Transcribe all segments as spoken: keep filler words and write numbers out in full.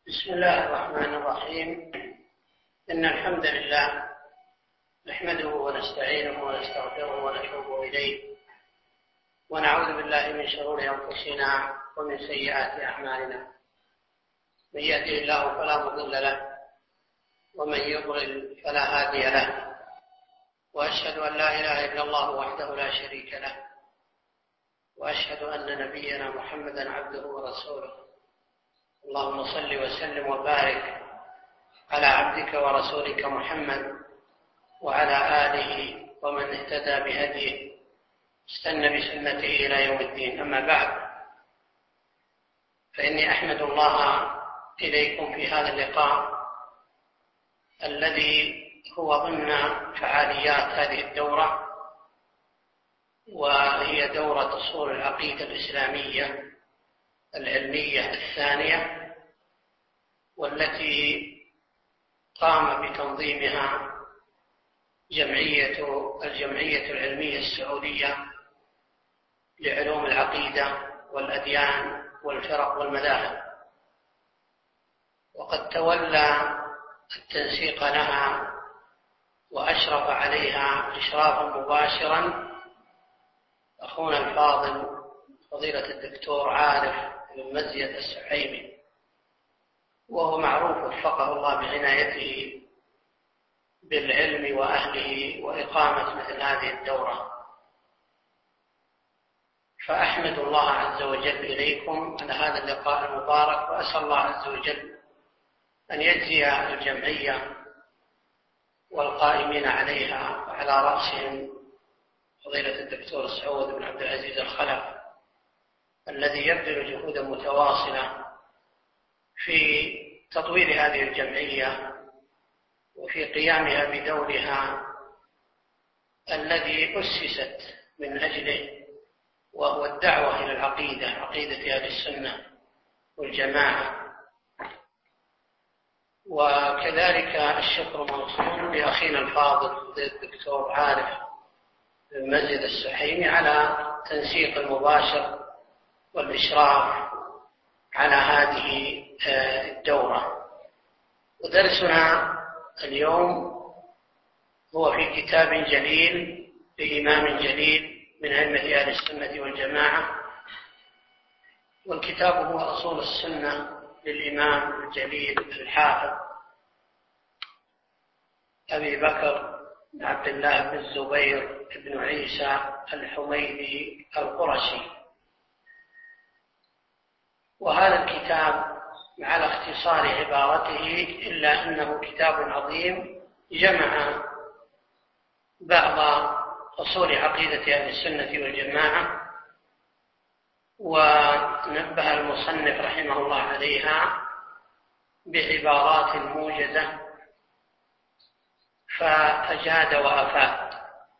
بسم الله الرحمن الرحيم. إن الحمد لله نحمده ونستعينه ونستغفره ونتوب إليه، ونعوذ بالله من شرور أنفسنا ومن سيئات أعمالنا. من يهده الله فلا مضل له، ومن يضلل فلا هادي له، وأشهد أن لا إله إلا الله وحده لا شريك له، وأشهد أن نبينا محمدا عبده ورسوله. اللهم صل وسلم وبارك على عبدك ورسولك محمد وعلى آله ومن اهتدى بهديه استنى بسنته إلى يوم الدين. أما بعد، فإني أحمد الله إليكم في هذا اللقاء الذي هو ضمن فعاليات هذه الدورة، وهي دورة أصول العقيدة الإسلامية العلمية الثانية، والتي قام بتنظيمها جمعية الجمعية العلمية السعودية لعلوم العقيدة والأديان والفرق والمذاهب، وقد تولى التنسيق لها وأشرف عليها إشرافا مباشرا أخونا الفاضل فضيلة الدكتور عارف بن مزيد السحيمي، وهو معروف وفقه الله بعنايته بالعلم وأهله وإقامة مثل هذه الدورة. فأحمد الله عز وجل إليكم على هذا اللقاء المبارك، وأسأل الله عز وجل أن يجزي الجمعية والقائمين عليها وعلى رأسهم فضيلة الدكتور سعود بن عبد العزيز الخلف، الذي يبذل جهودا متواصلة في تطوير هذه الجمعية وفي قيامها بدورها الذي أسست من أجله، وهو الدعوة إلى العقيدة، عقيدة أهل السنة والجماعة. وكذلك الشكر موصول لأخينا الفاضل الدكتور عارف بن مزيد السحيمي على تنسيق المباشر والإشراف على هذه الدورة. ودرسنا اليوم هو في كتاب جليل لإمام جليل من أئمة أهل السنة والجماعة، والكتاب هو أصول السنة للإمام الجليل الحافظ أبي بكر بن عبد الله بن الزبير بن عيسى الحميدي القرشي. وهذا الكتاب على اختصار عبارته إلا أنه كتاب عظيم، جمع بعض أصول عقيدة أهل السنة والجماعة، ونبه المصنف رحمه الله عليها بعبارات موجزة، فأجاد وأفاد.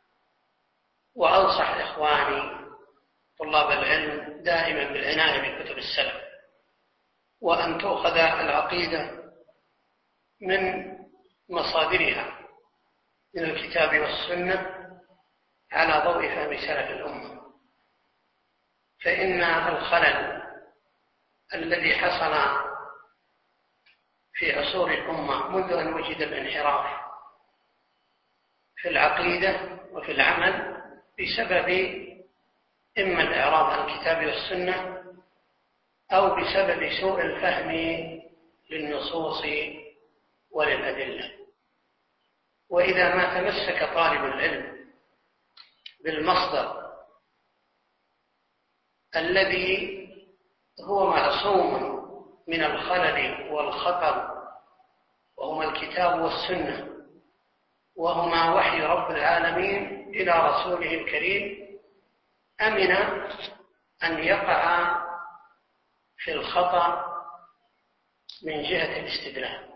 وأنصح إخواني طلاب العلم دائما بالعناية بكتب السلف، وأن تؤخذ العقيدة من مصادرها من الكتاب والسنة على ضوء فهم سلف الأمة. فإن الخلل الذي حصل في عصور الأمة منذ أن وجد الانحراف في العقيدة وفي العمل بسبب إما الإعراض عن الكتاب والسنة، أو بسبب سوء الفهم للنصوص وللأدلة. وإذا ما تمسك طالب العلم بالمصدر الذي هو معصوم من الخلل والخطر، وهما الكتاب والسنة، وهما وحي رب العالمين إلى رسوله الكريم، أمن أن يقع في الخطأ من جهة الاستدلال.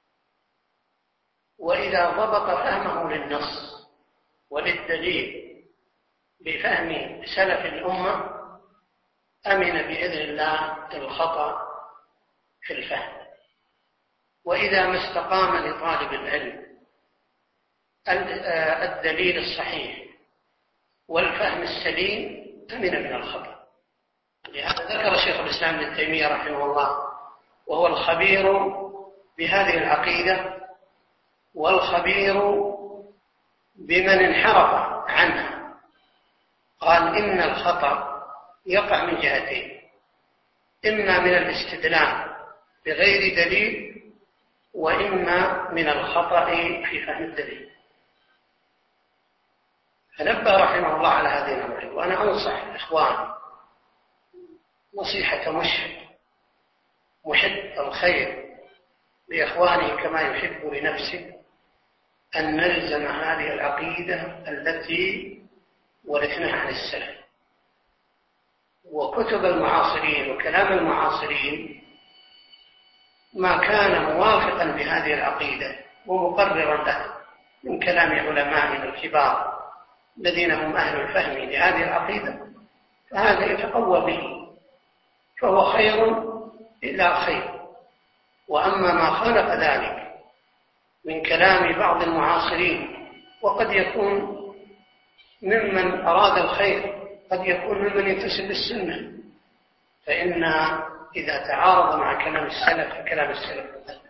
وإذا ضبط فهمه للنص وللدليل بفهم سلف الأمة، أمن بإذن الله الخطأ في الفهم. وإذا ما استقام لطالب العلم الدليل الصحيح والفهم السليم، أمن من الخطأ. لهذا ذكر شيخ الإسلام ابن تيمية رحمه الله وهو الخبير بهذه العقيدة والخبير بمن انحرف عنها. قال إن الخطأ يقع من جهتين: إما من الاستدلال بغير دليل، وإما من الخطأ في فهم الدليل. فنبه رحمه الله على هذه الأمرين. وأنا أنصح إخواني نصيحة مشفق محب الخير لإخوانه كما يحب لنفسه أن نلزم هذه العقيدة التي ورثناها عن السلف. وكتب المعاصرين وكلام المعاصرين ما كان موافقا بهذه العقيدة ومقررا له من كلام علمائنا الكبار الذين هم أهل الفهم لهذه العقيدة، فهذا يتقوى به، فهو خير إلا خير. وأما ما خالف ذلك من كلام بعض المعاصرين، وقد يكون ممن أراد الخير، قد يكون ممن ينتسب للسنة، فإن إذا تعارض مع كلام السلف فكلام السلف مذموم،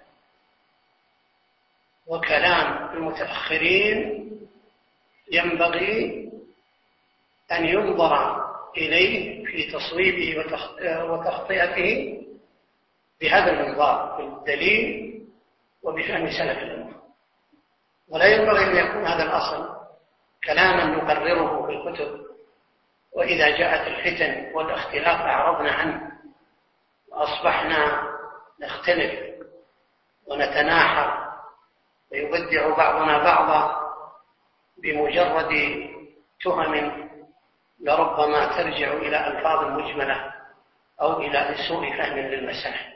وكلام المتأخرين ينبغي أن ينظر إليه في تصويبه وتخطئته بهذا المنظار، بالدليل وبفهم سلف الأمة. ولا ينبغي أن يكون هذا الأصل كلاما نقرره في الكتب، وإذا جاءت الفتن والاختلاف أعرضنا عنه وأصبحنا نختلف ونتناحر ويبدع بعضنا بعضا بمجرد تهم لربما ترجع إلى ألفاظ مجملة أو إلى سوء فهم للمسائل.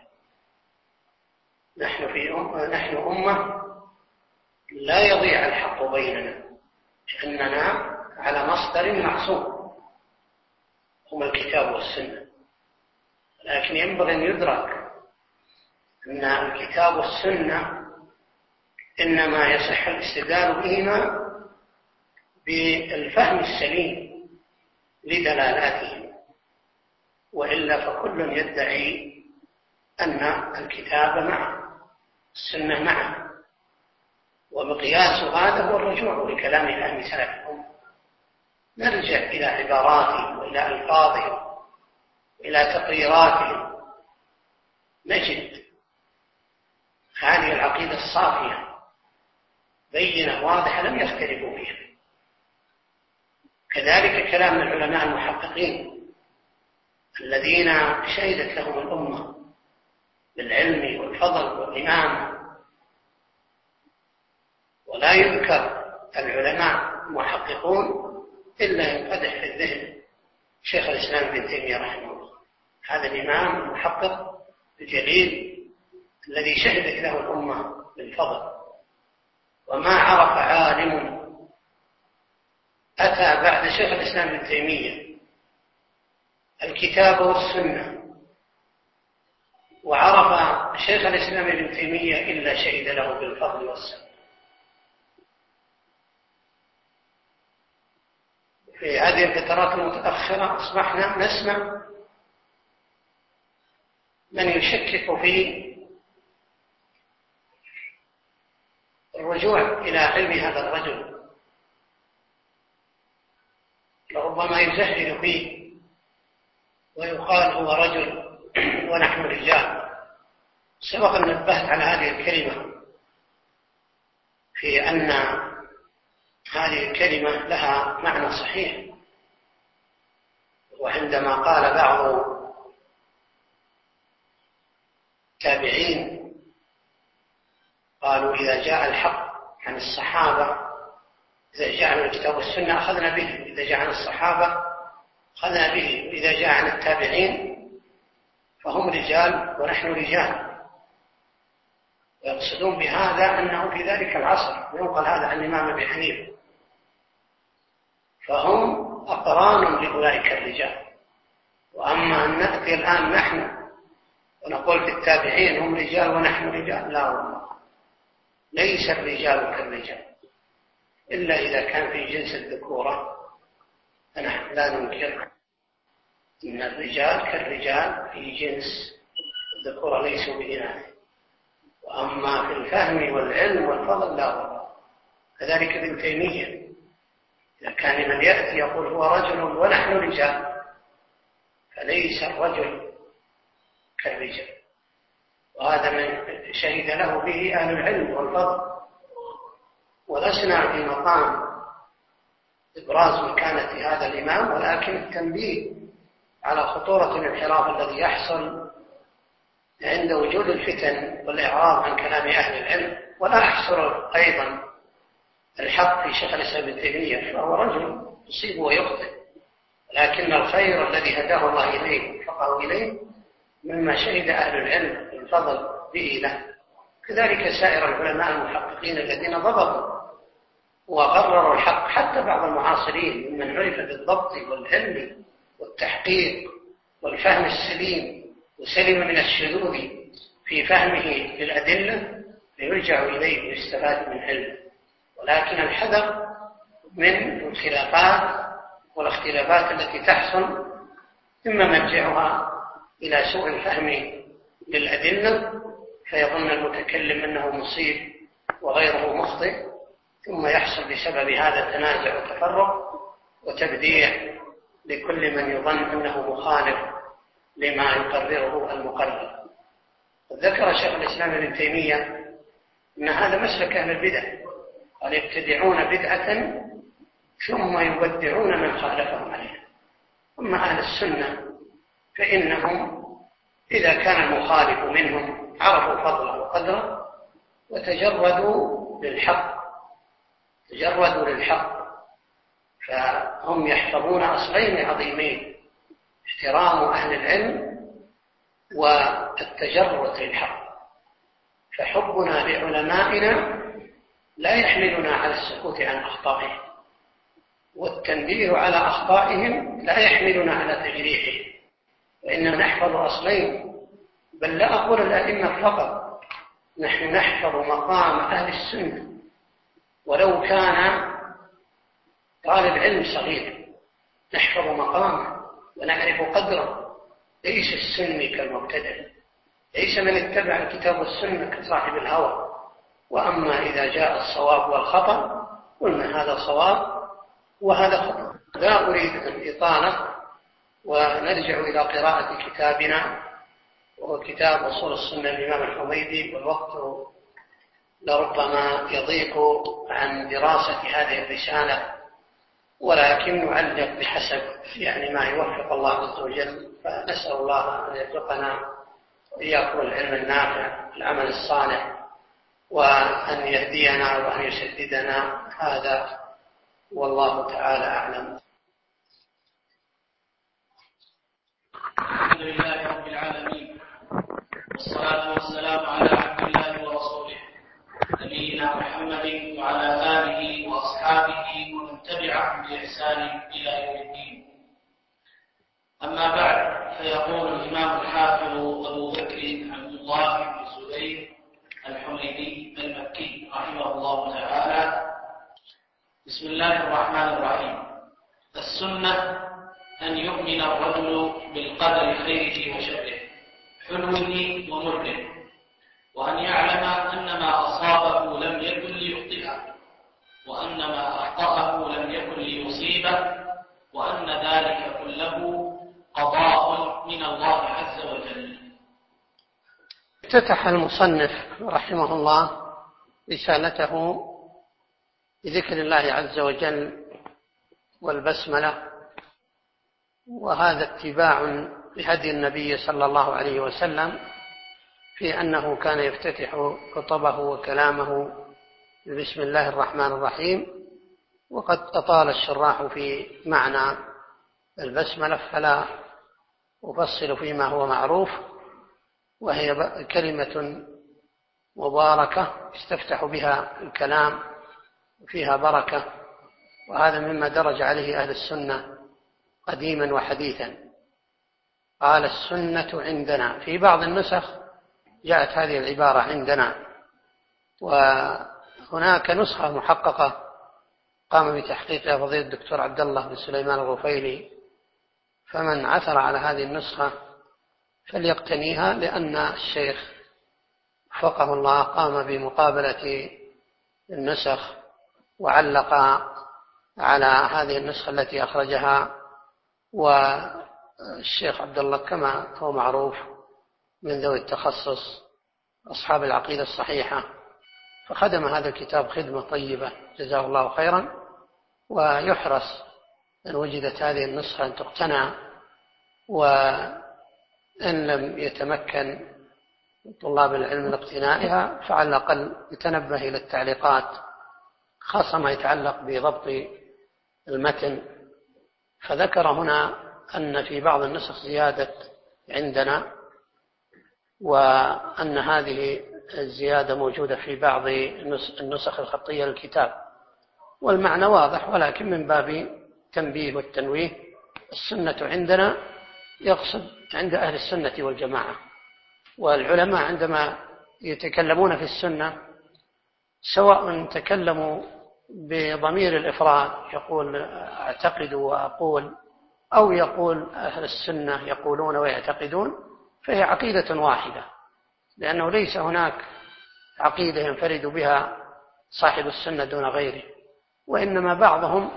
نحن في أم... نحن أمة لا يضيع الحق بيننا، لأننا على مصدر معصوم هما الكتاب والسنة. لكن ينبغي أن يدرك أن الكتاب والسنة إنما يصح الاستدلال بهما بالفهم السليم لدلالاتهم، وإلا فكل يدعي أن الكتاب معه السنة معه، ومقياس هذا هو الرجوع لكلام فهم سلف الأمة. نرجع إلى عباراتهم وإلى ألفاظهم وإلى تقريراتهم، نجد هذه العقيدة الصافية بينة واضحة لم يختلفوا فيها. كذلك كلام العلماء المحققين الذين شهدت لهم الأمة بالعلم والفضل والإمامة. ولا يذكر العلماء المحققون إلا ينقدح في الذهن شيخ الإسلام ابن تيمية رحمه الله، هذا الإمام المحقق الجليل الذي شهدت له الأمة بالفضل. وما عرف عالم أتى بعد شيخ الإسلام ابن تيمية الكتاب والسنة وعرف شيخ الإسلام ابن تيمية إلا شهد له بالفضل والسنة. في هذه الفترات المتأخرة أصبحنا نسمع من يشكك في الرجوع إلى علم هذا الرجل، لربما يزهد فيه ويقال هو رجل ونحن رجال. سبق أن نبهت على هذه الكلمة في أن هذه الكلمة لها معنى صحيح. وعندما قال بعض التابعين قالوا إذا جاء الحق عن الصحابة، إذا جاء عن الكتاب والسنة أخذنا به، إذا جاء عن الصحابة أخذنا به، وإذا جاء عن التابعين فهم رجال ونحن رجال. ويقصدون بهذا أنه في ذلك العصر ينقل هذا عن الإمام أبي حنيفة، فهم أقران لأولئك الرجال. وأما أن نأتي الآن نحن ونقول في التابعين هم رجال ونحن رجال، لا والله، ليس الرجال كالرجال إلا إذا كان في جنس الذكورة، فنحن لا ننكر أن الرجال كالرجال في جنس الذكور ليسوا بإناث. وأما في الفهم والعلم والفضل لا والله. كذلك ابن تيمية إذا كان من يأتي يقول هو رجل ونحن رجال، فليس الرجل كالرجال، وهذا من شهد له به أهل العلم والفضل. ولسنا في مقام إبراز مكانة هذا الإمام، ولكن التنبيه على خطورة الانحراف الذي يحصل عند وجود الفتن والإعراض عن كلام أهل العلم. ولا أحصر أيضا الحق في شيخ الإسلام ابن تيمية، فهو رجل يصيب ويخطئ، لكن الخير الذي هداه الله إليه وفقه إليه مما شهد أهل العلم بالفضل به له. كذلك سائر العلماء المحققين الذين ضبطوا وقرروا الحق، حتى بعض المعاصرين ممن عرف بالضبط والعلم والتحقيق والفهم السليم وسلم من الشذوذ في فهمه للأدلة، فيرجع إليه ويستفاد من علمه. ولكن الحذر من الخلافات والاختلافات التي تحصل، إما مرجعها إلى سوء الفهم للأدلة فيظن المتكلم أنه مصيب وغيره مخطئ، ثم يحصل بسبب هذا تنازع وتفرق وتبديع لكل من يظن أنه مخالف لما يقرره المقرر. ذكر شيخ الإسلام ابن تيمية أن هذا مسلك أهل البدع، قال يبتدعون بدعة ثم يبدعون من خالفهم عليها. أما أهل السنة فإنهم إذا كان المخالف منهم عرفوا فضله وقدره وتجردوا للحق تجردوا للحق فهم يحفظون أصلين عظيمين: احترام أهل العلم والتجرد للحق. فحبنا لعلمائنا لا يحملنا على السكوت عن أخطائهم، والتنبيه على أخطائهم لا يحملنا على تجريحهم، وإننا نحفظ أصلين، بل لا أقول الأئمة فقط، نحن نحفظ مقام أهل السنة ولو كان طالب علم صغير، نحفظ مقامه ونعرف قدره. ليس السني كالمبتدع، ليس من اتبع الكتاب والسنة كصاحب الهوى. وأما إذا جاء الصواب والخطأ قلنا هذا صواب وهذا خطأ. لا أريد الإطالة، ونرجع إلى قراءة كتابنا وهو كتاب أصول السنة للإمام الحميدي، والوقت لربما يضيق عن دراسة هذه الرسالة، ولكن نعلق بحسب يعني ما يوفق الله عز وجل. فنسأل الله أن يرزقنا وإياكم العلم النافع العمل الصالح، وأن يهدينا وأن يسددنا. هذا والله تعالى أعلم. الحمد لله رب العالمين، والصلاة والسلام على عبد الله ورسوله نبينا محمد وعلى آله وأصحابه ومن تبعهم بإحسان إلى يوم الدين. أما بعد، فيقول الإمام الحافظ أبو بكر عبد الله بن زبير الحميدي المكي رحمه الله تعالى: بسم الله الرحمن الرحيم. السنة أن يؤمن الرجل بالقدر خيره وشره، حلوه ومره، وأن يعلم أن ما أصابه لم يكن ليخطئه، وأن ما أخطأه لم يكن ليصيبه، وأن ذلك كله قضاء من الله عز وجل. افتتح المصنف رحمه الله رسالته بذكر الله عز وجل والبسملة، وهذا اتباع لهدي النبي صلى الله عليه وسلم في أنه كان يفتتح خطبه وكلامه بسم الله الرحمن الرحيم. وقد أطال الشراح في معنى البسملة فلا أفصل فيما هو معروف، وهي كلمة مباركة يستفتح بها الكلام وفيها بركة، وهذا مما درج عليه أهل السنة قديما وحديثا. قال السنة عندنا، في بعض النسخ جاءت هذه العبارة عندنا، وهناك نسخة محققة قام بتحقيقها فضيلة الدكتور عبد الله بن سليمان الغفيلي، فمن عثر على هذه النسخة فليقتنيها، لأن الشيخ وفقه الله قام بمقابلة النسخ وعلق على هذه النسخة التي أخرجها، والشيخ عبد الله كما هو معروف من ذوي التخصص أصحاب العقيدة الصحيحة، فخدم هذا الكتاب خدمة طيبة جزاه الله خيرا، ويحرص أن وجدت هذه النسخة أن تقتنى، وإن لم يتمكن طلاب العلم من اقتنائها فعلى الأقل يتنبه إلى التعليقات، خاصة ما يتعلق بضبط المتن. فذكر هنا أن في بعض النسخ زيادة عندنا، وأن هذه الزيادة موجودة في بعض النسخ الخطية للكتاب، والمعنى واضح، ولكن من باب تنبيه والتنويه. السنة عندنا يقصد عند أهل السنة والجماعة، والعلماء عندما يتكلمون في السنة سواء تكلموا بضمير الإفراد يقول أعتقد وأقول، أو يقول أهل السنة يقولون ويعتقدون، فهي عقيدة واحدة، لأنه ليس هناك عقيدة ينفرد بها صاحب السنة دون غيره، وإنما بعضهم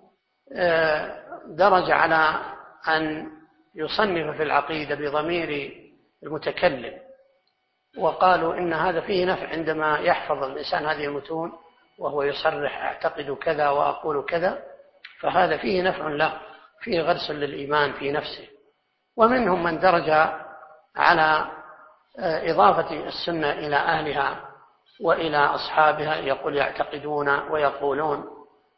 درج على أن يصنف في العقيدة بضمير المتكلم، وقالوا إن هذا فيه نفع عندما يحفظ الإنسان هذه المتون وهو يصرح أعتقد كذا وأقول كذا، فهذا فيه نفع له، فيه غرس للإيمان في نفسه. ومنهم من درج على إضافة السنة إلى أهلها وإلى أصحابها، يقول يعتقدون ويقولون،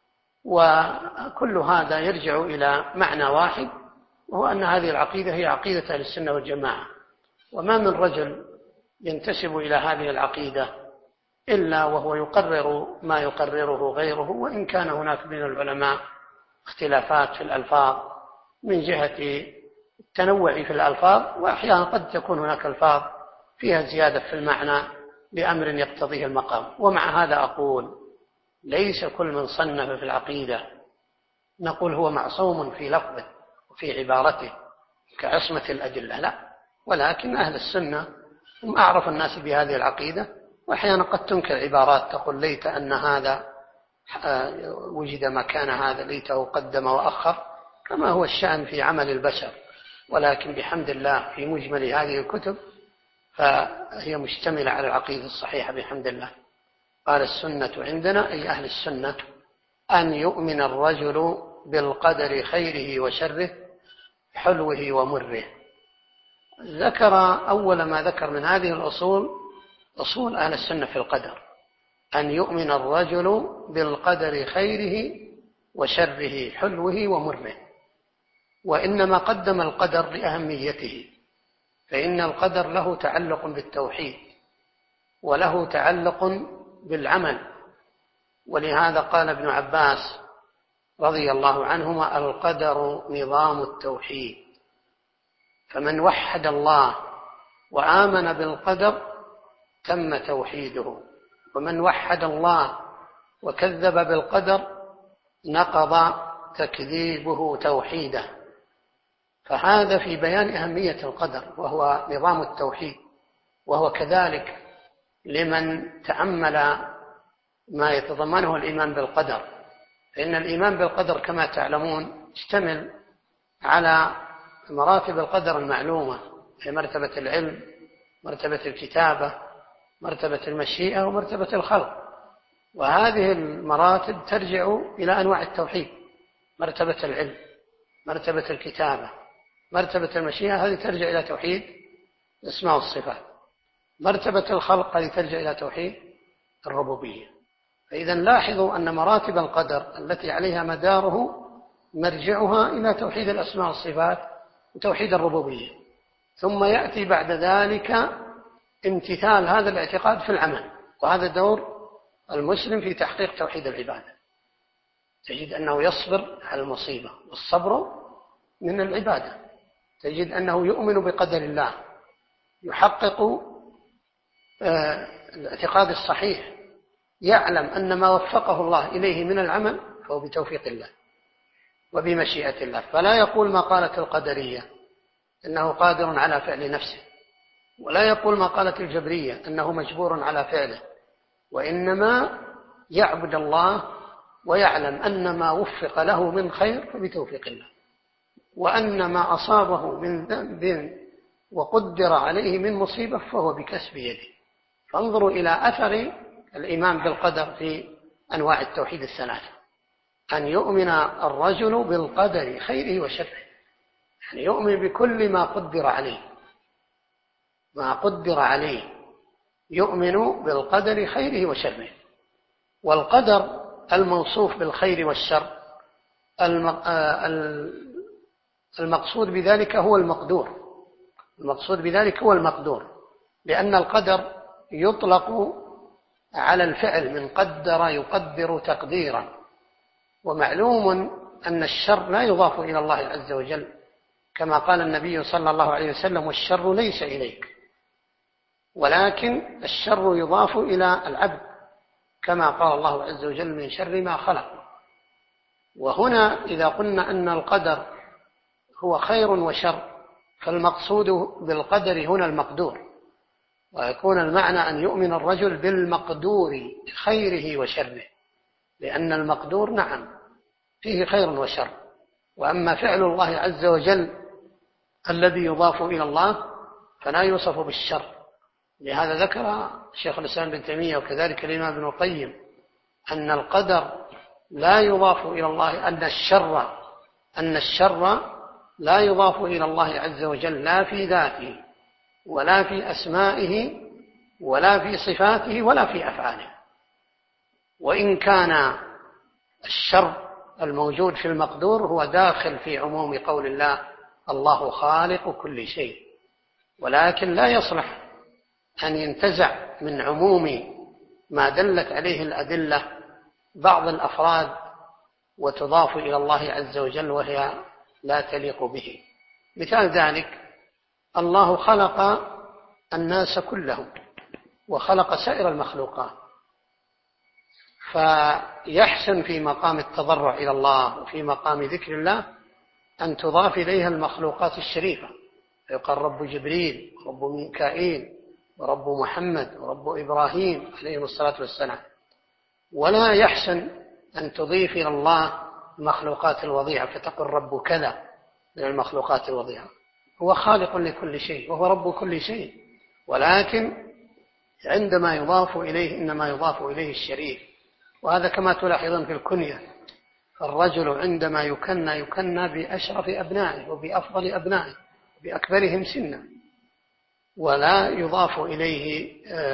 وكل هذا يرجع إلى معنى واحد، وهو أن هذه العقيدة هي عقيدة أهل السنة والجماعة. وما من رجل ينتسب إلى هذه العقيدة إلا وهو يقرر ما يقرره غيره، وإن كان هناك من العلماء اختلافات في الألفاظ من جهة التنوع في الألفاظ، وأحيانا قد تكون هناك ألفاظ فيها زيادة في المعنى لأمر يقتضيه المقام. ومع هذا أقول ليس كل من صنف في العقيدة نقول هو معصوم في لفظه وفي عبارته كعصمة الأدلة، لا، ولكن أهل السنة هم أعرف الناس بهذه العقيدة، وأحيانا قد تنكر عبارات تقول ليت أن هذا وجد مكان هذا، ليته قدم وأخر، كما هو الشأن في عمل البشر. ولكن بحمد الله في مجمل هذه الكتب فهي مشتملة على العقيدة الصحيحة بحمد الله. قال السنة عندنا أي أهل السنة أن يؤمن الرجل بالقدر خيره وشره حلوه ومره. ذكر أول ما ذكر من هذه الأصول أصول أهل السنة في القدر، أن يؤمن الرجل بالقدر خيره وشره حلوه ومره، وإنما قدم القدر لأهميته، فإن القدر له تعلق بالتوحيد وله تعلق بالعمل. ولهذا قال ابن عباس رضي الله عنهما القدر نظام التوحيد، فمن وحد الله وآمن بالقدر تم توحيده، ومن وحد الله وكذب بالقدر نقض تكذيبه توحيده. فهذا في بيان أهمية القدر وهو نظام التوحيد، وهو كذلك لمن تأمل ما يتضمنه الإيمان بالقدر، فإن الإيمان بالقدر كما تعلمون يشتمل على مراتب القدر المعلومة، في مرتبة العلم، مرتبة الكتابة، مرتبة المشيئة، ومرتبة الخلق. وهذه المراتب ترجع إلى أنواع التوحيد: مرتبة العلم، مرتبة الكتابة، مرتبة المشيئة، هذه ترجع إلى توحيد الأسماء والصفات. مرتبة الخلق هذه ترجع إلى توحيد الربوبية. فإذا لاحظوا أن مراتب القدر التي عليها مداره مرجعها إلى توحيد الأسماء والصفات وتوحيد الربوبية، ثم يأتي بعد ذلك امتثال هذا الاعتقاد في العمل، وهذا دور المسلم في تحقيق توحيد العبادة. تجد أنه يصبر على المصيبة، والصبر من العبادة. تجد أنه يؤمن بقدر الله، يحقق الاعتقاد الصحيح، يعلم أن ما وفقه الله إليه من العمل فهو بتوفيق الله وبمشيئة الله، فلا يقول ما قالت القدرية إنه قادر على فعل نفسه، ولا يقول ما قالت الجبرية أنه مجبور على فعله، وإنما يعبد الله ويعلم أن ما وفق له من خير فبتوفيق الله، وأن ما أصابه من ذنب وقدر عليه من مصيبة فهو بكسب يده. فانظروا إلى أثر الإيمان بالقدر في أنواع التوحيد الثلاثة، أن يؤمن الرجل بالقدر خيره وشره، يعني يؤمن بكل ما قدر عليه، ما قدر عليه يؤمن بالقدر خيره وشره. والقدر الموصوف بالخير والشر المقصود بذلك هو المقدور، المقصود بذلك هو المقدور، لأن القدر يطلق على الفعل من قدر يقدر تقديرا، ومعلوم أن الشر لا يضاف إلى الله عز وجل، كما قال النبي صلى الله عليه وسلم: والشر ليس إليك، ولكن الشر يضاف إلى العبد، كما قال الله عز وجل: من شر ما خلق. وهنا إذا قلنا أن القدر هو خير وشر، فالمقصود بالقدر هنا المقدور، ويكون المعنى أن يؤمن الرجل بالمقدور خيره وشره، لأن المقدور نعم فيه خير وشر، وأما فعل الله عز وجل الذي يضاف إلى الله فلا يوصف بالشر. لهذا ذكر شيخ الإسلام ابن تيمية وكذلك الإمام ابن القيم أن القدر لا يضاف إلى الله، أن الشر أن الشر لا يضاف إلى الله عز وجل لا في ذاته ولا في أسمائه ولا في صفاته ولا في أفعاله. وإن كان الشر الموجود في المقدور هو داخل في عموم قول الله: الله خالق كل شيء، ولكن لا يصلح أن ينتزع من عموم ما دلت عليه الأدلة بعض الأفراد وتضاف إلى الله عز وجل وهي لا تليق به. مثال ذلك: الله خلق الناس كلهم وخلق سائر المخلوقات، فيحسن في مقام التضرع إلى الله وفي مقام ذكر الله أن تضاف إليها المخلوقات الشريفة، فيقال رب جبريل ورب ميكائيل ورب محمد ورب إبراهيم عليه الصلاة والسلام، ولا يحسن أن تضيف إلى الله المخلوقات الوضيعة فتقول رب كذا من المخلوقات الوضيعة. هو خالق لكل شيء وهو رب كل شيء، ولكن عندما يضاف إليه إنما يضاف إليه الشريف. وهذا كما تلاحظون في الكنية، الرجل عندما يكنى يكنى بأشرف أبنائه وبأفضل أبنائه وبأكبرهم سنا، ولا يضاف إليه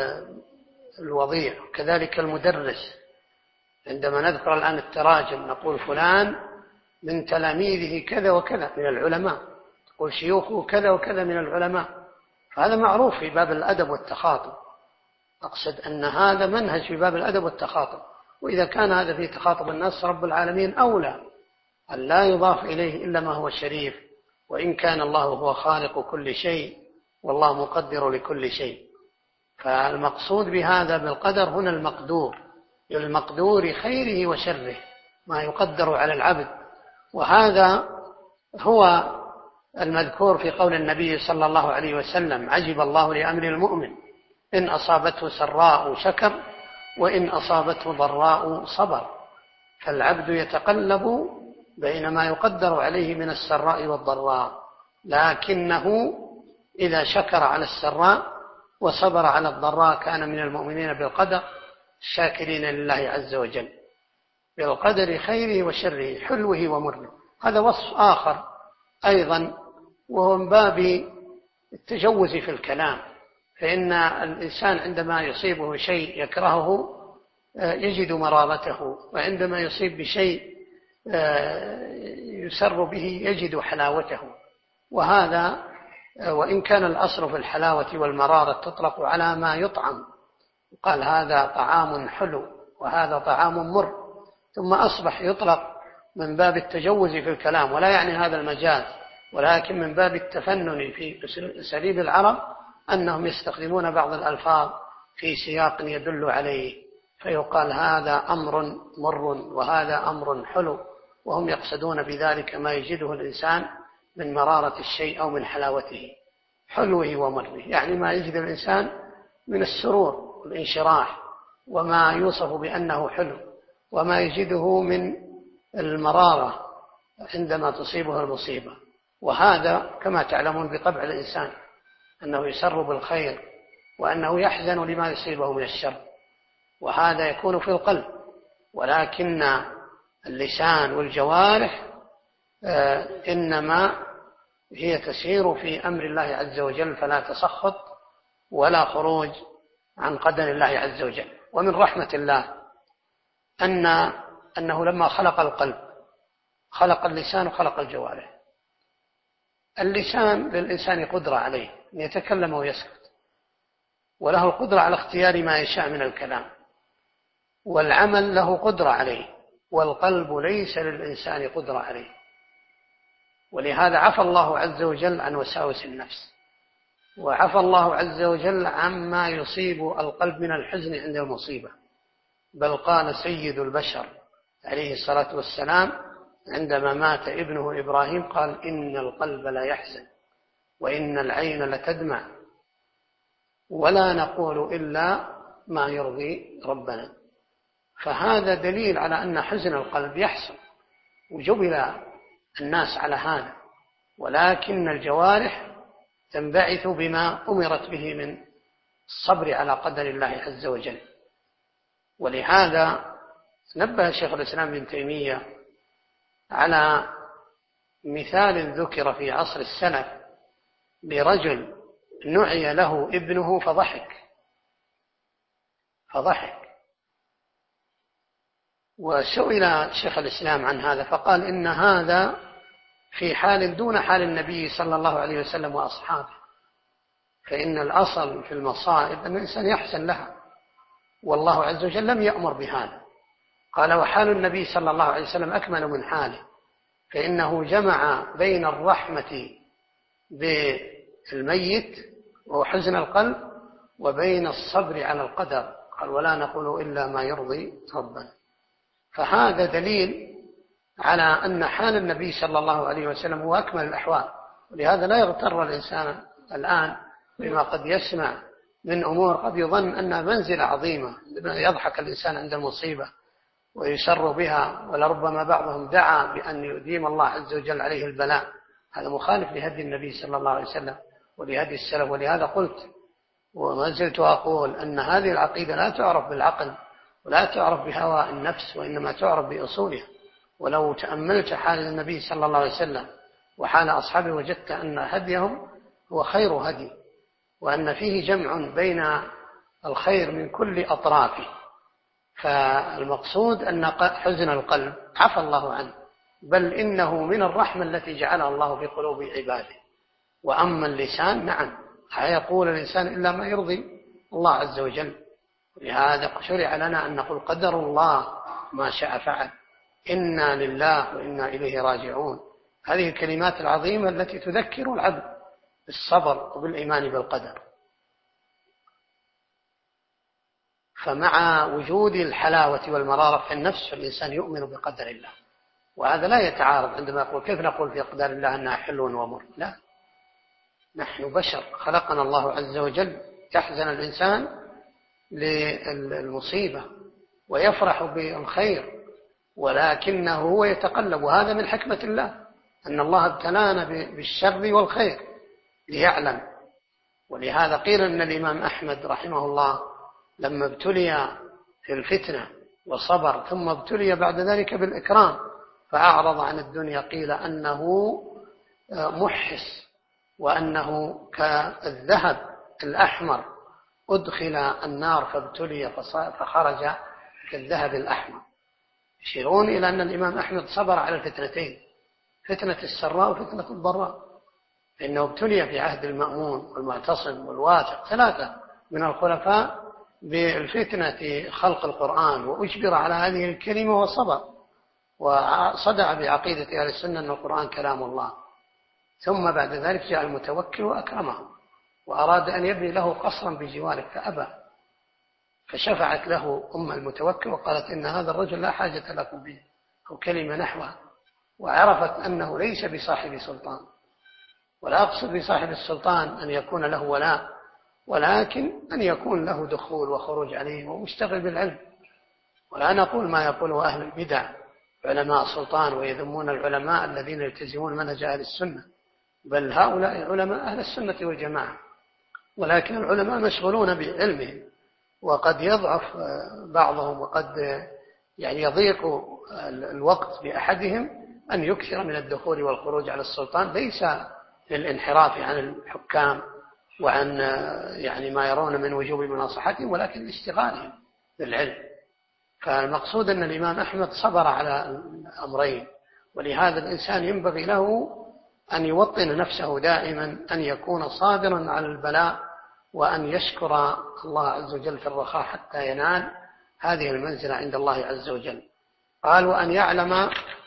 الوضيع. كذلك المدرس، عندما نذكر الآن التراجم نقول فلان من تلاميذه كذا وكذا من العلماء، تقول شيوخه كذا وكذا من العلماء، فهذا معروف في باب الأدب والتخاطب. أقصد أن هذا منهج في باب الأدب والتخاطب، وإذا كان هذا في تخاطب الناس رب العالمين أولى أن لا يضاف إليه إلا ما هو شريف، وإن كان الله هو خالق كل شيء والله مقدر لكل شيء. فالمقصود بهذا بالقدر هنا المقدور، للمقدور خيره وشره ما يقدر على العبد، وهذا هو المذكور في قول النبي صلى الله عليه وسلم: عجب الله لأمر المؤمن إن أصابته سراء شكر وإن أصابته ضراء صبر. فالعبد يتقلب بين ما يقدر عليه من السراء والضراء، لكنه إذا شكر على السراء وصبر على الضراء كان من المؤمنين بالقدر الشاكرين لله عز وجل، بالقدر خيره وشره حلوه ومره. هذا وصف آخر أيضا، وهو من باب التجوز في الكلام، فإن الإنسان عندما يصيبه شيء يكرهه يجد مرارته، وعندما يصيب بشيء يسر به يجد حلاوته. وهذا وإن كان الأصل في الحلاوة والمرارة تطلق على ما يطعم، قال هذا طعام حلو وهذا طعام مر، ثم أصبح يطلق من باب التجوز في الكلام، ولا يعني هذا المجاز، ولكن من باب التفنن في أساليب العرب أنهم يستخدمون بعض الألفاظ في سياق يدل عليه، فيقال هذا أمر مر وهذا أمر حلو، وهم يقصدون بذلك ما يجده الإنسان من مرارة الشيء أو من حلاوته، حلوه ومره، يعني ما يجد الإنسان من السرور والانشراح وما يوصف بأنه حلو، وما يجده من المرارة عندما تصيبه المصيبة. وهذا كما تعلمون بطبع الإنسان أنه يسر بالخير وأنه يحزن لما يصيبه من الشر، وهذا يكون في القلب. ولكن اللسان والجوارح إنما هي تسير في أمر الله عز وجل، فلا تسخط ولا خروج عن قدر الله عز وجل. ومن رحمة الله أن أنه لما خلق القلب خلق اللسان وخلق الجوارح. اللسان للإنسان قدرة عليه أن يتكلم ويسكت، وله القدرة على اختيار ما يشاء من الكلام، والعمل له قدرة عليه، والقلب ليس للإنسان قدرة عليه. ولهذا عفى الله عز وجل عن وساوس النفس، وعفى الله عز وجل عما يصيب القلب من الحزن عند المصيبة. بل قال سيد البشر عليه الصلاة والسلام عندما مات ابنه إبراهيم، قال إن القلب لا يحزن وإن العين لتدمع ولا نقول إلا ما يرضي ربنا. فهذا دليل على أن حزن القلب يحصل، وجبل الناس على هذا، ولكن الجوارح تنبعث بما أمرت به من الصبر على قدر الله عز وجل. ولهذا نبه شيخ الإسلام ابن تيمية على مثال ذكر في عصر السلف لرجل نعي له ابنه فضحك فضحك وسئل شيخ الإسلام عن هذا فقال إن هذا في حال دون حال النبي صلى الله عليه وسلم وأصحابه، فإن الأصل في المصائب أن الإنسان يحزن لها، والله عز وجل لم يأمر بهذا. قال وحال النبي صلى الله عليه وسلم أكمل من حاله، فإنه جمع بين الرحمة بالميت وحزن القلب وبين الصبر على القدر. قال ولا نقول إلا ما يرضي ربنا. فهذا دليل على أن حال النبي صلى الله عليه وسلم هو أكمل الأحوال. ولهذا لا يغتر الإنسان الآن بما قد يسمع من أمور قد يظن أنها منزلة عظيمة، يضحك الإنسان عند المصيبة ويسر بها، ولربما بعضهم دعا بأن يديم الله عز وجل عليه البلاء. هذا مخالف لهدي النبي صلى الله عليه وسلم ولهدي السلف. ولهذا قلت وما زلت أقول أن هذه العقيدة لا تعرف بالعقل ولا تعرف بهوى النفس، وإنما تعرف بأصولها. ولو تأملت حال النبي صلى الله عليه وسلم وحال أصحابه وجدت أن هديهم هو خير هدي، وأن فيه جمع بين الخير من كل أطرافه. فالمقصود أن حزن القلب عفى الله عنه، بل إنه من الرحمة التي جعلها الله في قلوب عباده. وأما اللسان نعم لا يقول الإنسان إلا ما يرضي الله عز وجل. لهذا شرع لنا أن نقول قدر الله ما شاء فعل، إنا لله وإنا إليه راجعون. هذه الكلمات العظيمة التي تذكر العبد بالصبر وبالإيمان بالقدر. فمع وجود الحلاوة والمرارة في النفس فالإنسان يؤمن بقدر الله، وهذا لا يتعارض عندما يقول كيف نقول في أقدار الله أنها حلو ومر. لا، نحن بشر خلقنا الله عز وجل، يحزن الإنسان للمصيبة ويفرح بالخير، ولكنه هو يتقلب. وهذا من حكمة الله أن الله ابتلانا بالشر والخير ليعلم. ولهذا قيل أن الإمام أحمد رحمه الله لما ابتلي في الفتنة وصبر ثم ابتلي بعد ذلك بالإكرام فأعرض عن الدنيا، قيل أنه محس وأنه كالذهب الأحمر أدخل النار فابتلي فخرج كالذهب الأحمر، يشيرون إلى أن الإمام أحمد صبر على الفتنتين، فتنة السراء وفتنة الضراء، فإنه ابتلي في عهد المأمون والمعتصم والواثق ثلاثة من الخلفاء بالفتنة خلق القرآن، وأجبر على هذه الكلمة وصبر وصدع بعقيدة أهل السنة أن القرآن كلام الله. ثم بعد ذلك جاء المتوكل وأكرمه وأراد أن يبني له قصرا بجواره فأبى، فشفعت له أم المتوكل وقالت إن هذا الرجل لا حاجة لكم به، أو كلمة نحوها، وعرفت أنه ليس بصاحب سلطان ولا أقصد بصاحب السلطان أن يكون له ولاء، ولكن أن يكون له دخول وخروج عليه ومشتغل بالعلم. ولا نقول ما يقوله أهل البدع علماء السلطان ويذمون العلماء الذين يلتزمون منهج أهل السنة، بل هؤلاء علماء أهل السنة والجماعة، ولكن العلماء مشغولون بعلمهم، وقد يضعف بعضهم وقد يعني يضيق الوقت بأحدهم أن يكثر من الدخول والخروج على السلطان، ليس للانحراف عن الحكام وعن يعني ما يرون من وجوب مناصحتهم، ولكن لاشتغالهم بالعلم. فالمقصود أن الإمام أحمد صبر على الأمرين، ولهذا الإنسان ينبغي له أن يوطن نفسه دائما أن يكون صابرا على البلاء، وأن يشكر الله عز وجل في الرخاء حتى ينال هذه المنزلة عند الله عز وجل. قال: وأن يعلم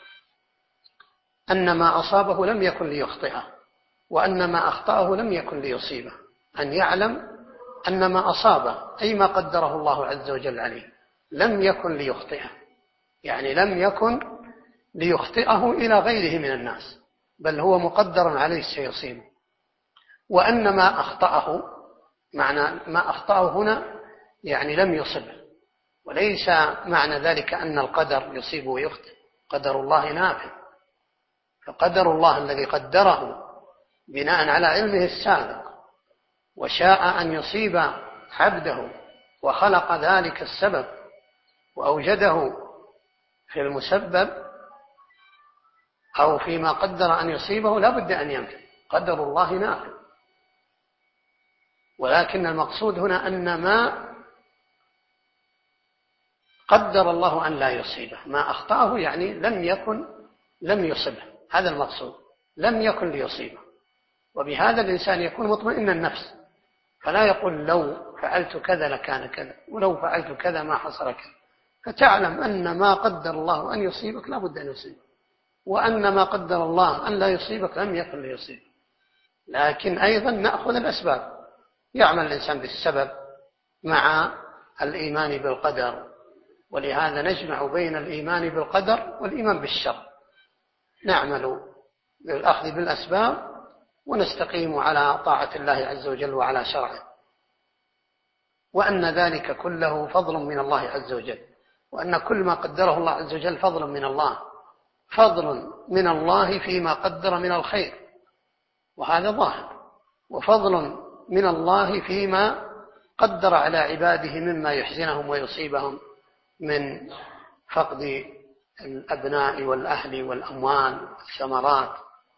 أن ما أصابه لم يكن ليخطئه، وأن ما أخطأه لم يكن ليصيبه. أن يعلم أن ما أصابه أي ما قدره الله عز وجل عليه لم يكن ليخطئه، يعني لم يكن ليخطئه إلى غيره من الناس، بل هو مقدر عليه سيصيبه. وأن ما أخطأه، معنى ما أخطأه هنا يعني لم يصبه، وليس معنى ذلك أن القدر يصيب ويخطئ، قدر الله نافذ، فقدر الله الذي قدره بناء على علمه السابق وشاء أن يصيب عبده وخلق ذلك السبب وأوجده في المسبب أو فيما قدر أن يصيبه لا بد أن ينفذ، قدر الله نافذ. ولكن المقصود هنا أن ما قدر الله أن لا يصيبه، ما أخطأه يعني لم يكن لم يصبه، هذا المقصود، لم يكن ليصيبه. وبهذا الإنسان يكون مطمئن النفس، فلا يقول لو فعلت كذا لكان كذا، ولو فعلت كذا ما حصل كذا، فتعلم أن ما قدر الله أن يصيبك لا بد أن يصيبك، وأن ما قدر الله أن لا يصيبك لم يكن ليصيبك. لكن أيضا نأخذ الأسباب، يعمل الإنسان بالسبب مع الإيمان بالقدر، ولهذا نجمع بين الإيمان بالقدر والإيمان بالشر، نعمل بالأخذ بالأسباب ونستقيم على طاعة الله عز وجل وعلى شرعه، وأن ذلك كله فضل من الله عز وجل، وأن كل ما قدره الله عز وجل فضل من الله، فضل من الله فيما قدر من الخير، وهذا ظاهر، وفضل من الله فيما قدر على عباده مما يحزنهم ويصيبهم من فقد الأبناء والأهل والأموال والثمرات،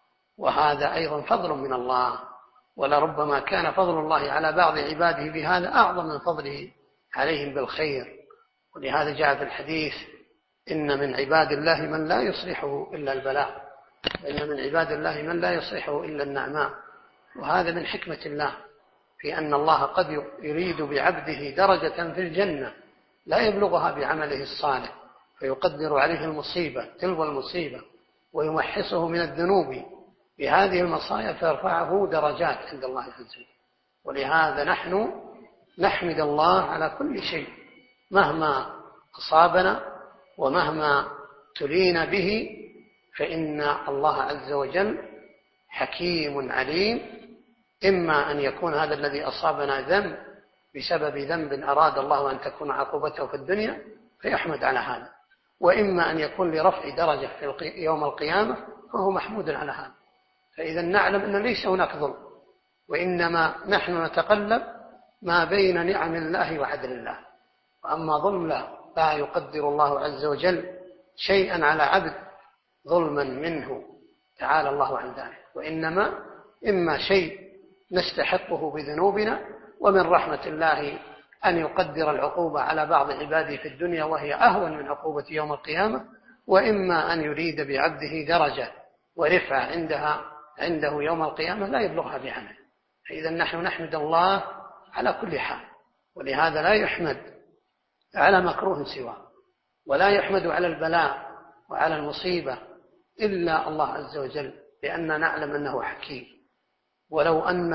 وهذا أيضا فضل من الله. ولربما كان فضل الله على بعض عباده بهذا أعظم من فضله عليهم بالخير. ولهذا جاء في الحديث: إن من عباد الله من لا يصلحه إلا البلاء، وإن من عباد الله من لا يصلحه إلا النعماء. وهذا من حكمة الله في أن الله قد يريد بعبده درجة في الجنة لا يبلغها بعمله الصالح، فيقدر عليه المصيبة تلو المصيبة ويمحصه من الذنوب بهذه المصايا فيرفعه درجات عند الله عز وجل. ولهذا نحن نحمد الله على كل شيء مهما أصابنا ومهما تلينا به، فإن الله عز وجل حكيم عليم. إما أن يكون هذا الذي أصابنا ذنب بسبب ذنب أراد الله أن تكون عقوبته في الدنيا فيحمد على هذا، وإما أن يكون لرفع درجة في يوم القيامة فهو محمود على هذا. فإذا نعلم أن ليس هناك ظلم، وإنما نحن نتقلب ما بين نعم الله وعدل الله. وأما ظلم لا يقدر الله عز وجل شيئا على عبد ظلما منه تعالى الله عن ذلك، وإنما إما شيء نستحقه بذنوبنا، ومن رحمة الله أن يقدر العقوبة على بعض عباده في الدنيا وهي أهون من عقوبة يوم القيامة، وإما أن يريد بعبده درجة ورفعة عندها عنده يوم القيامة لا يبلغها بعمل. فإذا نحن نحمد الله على كل حال، ولهذا لا يحمد على مكروه سواه، ولا يحمد على البلاء وعلى المصيبة إلا الله عز وجل، لأننا نعلم أنه حكيم. ولو أن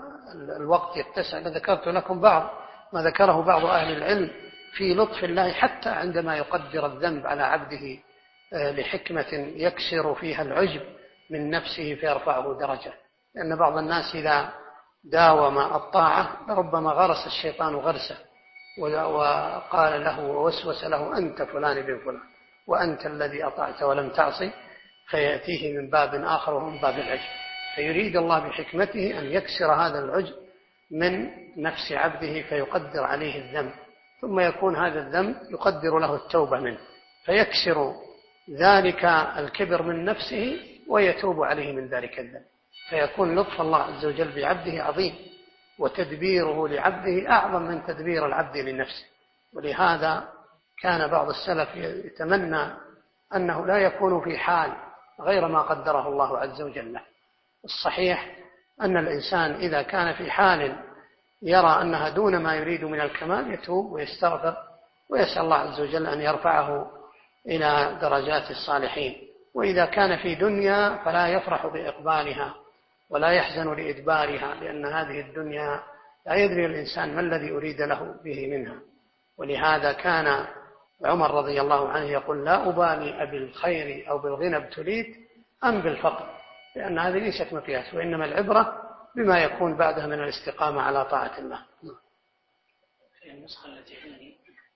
الوقت يتسع لذكرت لكم بعض ما ذكره بعض أهل العلم في لطف الله حتى عندما يقدر الذنب على عبده لحكمة يكسر فيها العجب من نفسه فيرفعه درجة. لأن بعض الناس إذا داوم الطاعة ربما غرس الشيطان غرسه وقال له ووسوس له أنت فلان بن فلان وأنت الذي أطعت ولم تعصي، فيأتيه من باب آخر وهو من باب العجب. فيريد الله بحكمته أن يكسر هذا العجب من نفس عبده فيقدر عليه الذنب، ثم يكون هذا الذنب يقدر له التوبة منه، فيكسر ذلك الكبر من نفسه ويتوب عليه من ذلك الذنب، فيكون لطف الله عز وجل بعبده عظيم، وتدبيره لعبده أعظم من تدبير العبد لنفسه. ولهذا كان بعض السلف يتمنى أنه لا يكون في حال غير ما قدره الله عز وجل. الصحيح أن الإنسان إذا كان في حال يرى أنها دون ما يريد من الكمال يتوب ويستغفر ويسأل الله عز وجل أن يرفعه إلى درجات الصالحين. وإذا كان في دنيا فلا يفرح بإقبالها ولا يحزن لإدبارها، لأن هذه الدنيا لا يدري الإنسان ما الذي أريد له به منها. ولهذا كان عمر رضي الله عنه يقول لا أبالي أبالخير أو بالغنى ابتليت أم بالفقر، لأن هذه ليست مقياس، وإنما العبرة بما يكون بعدها من الاستقامة على طاعة الله. في النسخة التي عندي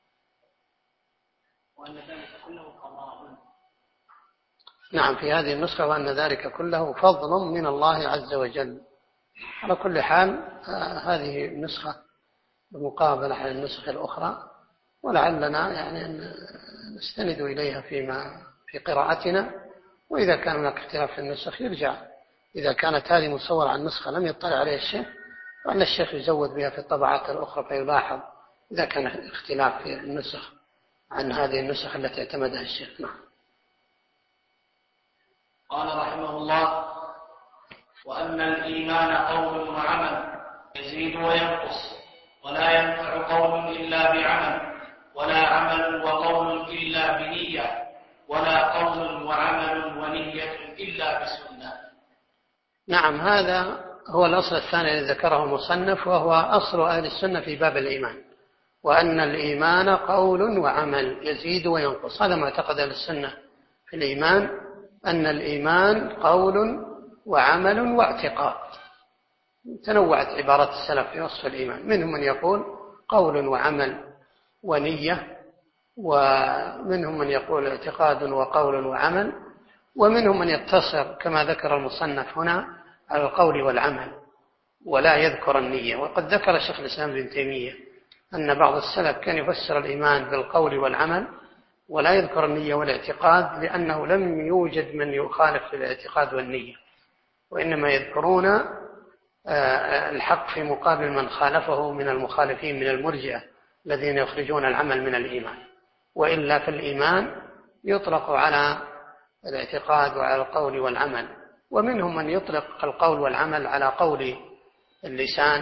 وأن ذلك كله قضاء. نعم، في هذه النسخة وأن ذلك كله فضل من الله عز وجل. على كل حال هذه النسخة بمقابلة على النسخ الأخرى، ولعلنا يعني نستند إليها فيما في قراءتنا، وإذا كان هناك اختلاف في النسخ يرجع. إذا كانت هذه مصورة عن نسخة لم يطلع عليها الشيخ فإن الشيخ يزود بها في الطبعات الأخرى فيلاحظ إذا كان اختلاف في النسخ عن هذه النسخ التي اعتمدها الشيخ. نعم. قال رحمه الله: وأن الإيمان قول وعمل يزيد وينقص، ولا ينفع قول إلا بعمل، ولا عمل وقول إلا بنية، ولا قول وعمل ونية إلا بسنة. نعم، هذا هو الأصل الثاني الذي ذكره المصنف، وهو أصل أهل السنة في باب الإيمان، وأن الإيمان قول وعمل يزيد وينقص. هذا ما اعتقد أهل السنة في الإيمان، أن الإيمان قول وعمل واعتقاد. تنوعت عبارات السلف في وصف الإيمان، منهم من يقول قول وعمل ونية، ومنهم من يقول اعتقاد وقول وعمل، ومنهم من يقتصر كما ذكر المصنف هنا على القول والعمل ولا يذكر النية. وقد ذكر شيخ الإسلام ابن تيمية أن بعض السلف كان يفسر الإيمان بالقول والعمل ولا يذكر النية والاعتقاد، لأنه لم يوجد من يخالف في الاعتقاد والنية، وإنما يذكرون الحق في مقابل من خالفه من المخالفين من المرجئة الذين يخرجون العمل من الإيمان. وإلا في الإيمان يطلق على الاعتقاد وعلى القول والعمل، ومنهم من يطلق القول والعمل على قول اللسان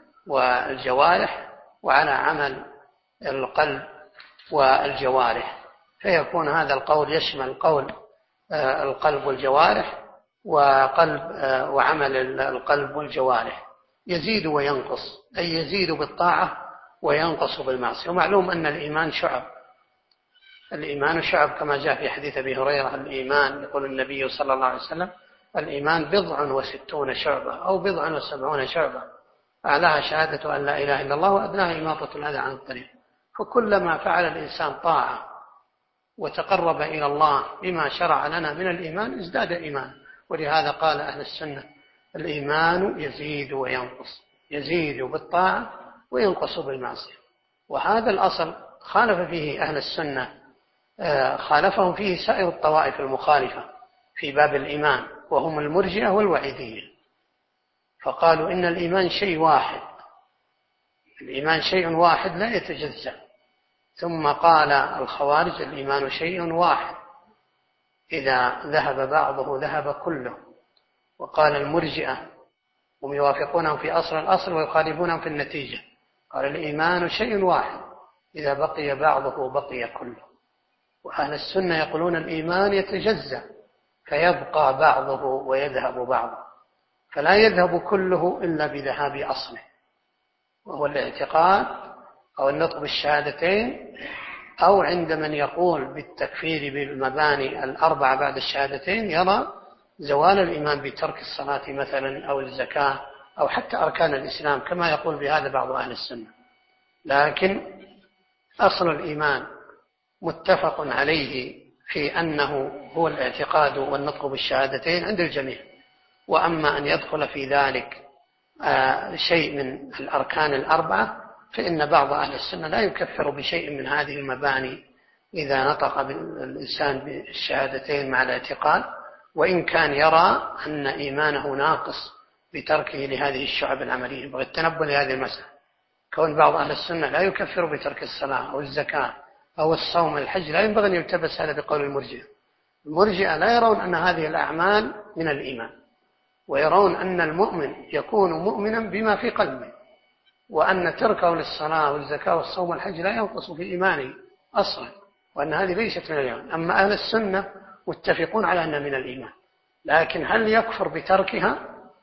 والجوارح وعلى عمل القلب والجوارح، فيكون هذا القول يشمل قول القلب والجوارح وقلب وعمل القلب والجوارح. يزيد وينقص، أي يزيد بالطاعة وينقص بالمعصية. ومعلوم أن الإيمان شعب، الإيمان شعب كما جاء في حديث أبي هريرة: الإيمان، يقول النبي صلى الله عليه وسلم: الإيمان بضع وستون شعبة أو بضع وسبعون شعبة، أعلاها شهادة أن لا إله إلا الله وأدناها إماطة الأذى عن الطريق. فكلما فعل الإنسان طاعة وتقرب إلى الله بما شرع لنا من الإيمان ازداد إيمان. ولهذا قال أهل السنة: الإيمان يزيد وينقص، يزيد بالطاعة وينقص بالمعصية. وهذا الأصل خالف فيه أهل السنة، خالفهم فيه سائر الطوائف المخالفة في باب الإيمان، وهم المرجئة والوعيدية، فقالوا إن الإيمان شيء واحد، الإيمان شيء واحد لا يتجزأ. ثم قال الخوارج: الإيمان شيء واحد، إذا ذهب بعضه ذهب كله. وقال المرجئة، هم يوافقونهم في أصل الأصل ويخالفونهم في النتيجة، قال: الإيمان شيء واحد، إذا بقي بعضه بقي كله. وأهل السنة يقولون الإيمان يتجزأ، فيبقى بعضه ويذهب بعضه، فلا يذهب كله إلا بذهاب أصله، وهو الاعتقاد أو النطق بالشهادتين، أو عند من يقول بالتكفير بالمباني الأربعة بعد الشهادتين يرى زوال الإيمان بترك الصلاة مثلا أو الزكاة أو حتى أركان الإسلام كما يقول بهذا بعض أهل السنة، لكن أصل الإيمان متفق عليه في أنه هو الاعتقاد والنطق بالشهادتين عند الجميع. وأما أن يدخل في ذلك شيء من الأركان الأربعة فإن بعض أهل السنة لا يكفر بشيء من هذه المباني إذا نطق الإنسان بالشهادتين مع الاعتقاد، وإن كان يرى أن إيمانه ناقص بتركه لهذه الشعب العملية. ينبغي التنبه لهذه المسألة، كون بعض أهل السنة لا يكفر بترك الصلاة أو الزكاة أو الصوم الحج لا ينبغي أن يلتبس هذا بقول المرجئة. المرجئة لا يرون أن هذه الأعمال من الإيمان، ويرون أن المؤمن يكون مؤمنا بما في قلبه، وأن تركه للصلاة والزكاة والصوم والحج لا ينقص في إيمانه أصلا، وأن هذه ليست من الإيمان. أما أهل السنة متفقون على أنها من الإيمان، لكن هل يكفر بتركها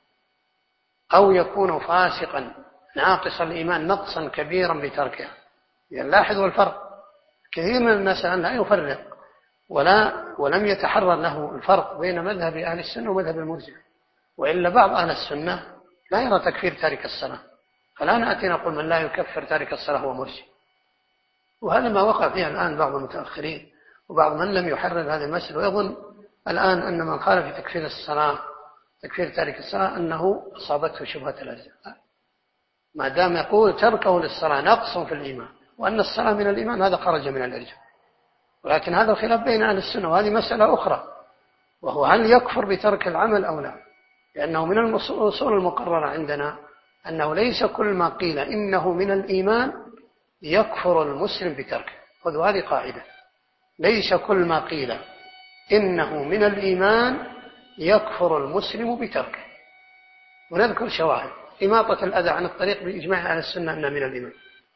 أو يكون فاسقا ناقص الإيمان نقصا كبيرا بتركها؟ يعني لاحظوا الفرق، كثير من الناس لا يفرق ولا ولم يتحرر له الفرق بين مذهب أهل السنة ومذهب المرجئة، وإلا بعض أهل السنة لا يرى تكفير تارك الصلاة، فلا نأتي نقول من لا يكفر تارك الصلاة هو مرجئ. وهذا ما وقع فيه الآن بعض المتأخرين وبعض من لم يحرر هذه المسألة، ويظن الآن أن من قال في تكفير الصلاة تكفير تارك الصلاة أنه أصابته شبهة الأرجاء، ما دام يقول تركه للصلاة نقص في الإيمان وأن الصلاة من الإيمان هذا خرج من الإرجاء. ولكن هذا الخلاف بين أهل السنة، وهذه مسألة أخرى، وهو هل يكفر بترك العمل أو لا، لأنه من الأصول المقررة عندنا أنه ليس كل ما قيل إنه من الإيمان يكفر المسلم بتركه. خذوا هذه قاعدة، ليس كل ما قيل إنه من الإيمان يكفر المسلم بتركه. ونذكر شواهد: إماطة الأذى عن الطريق بإجماع أهل السنة أنها من الإيمان،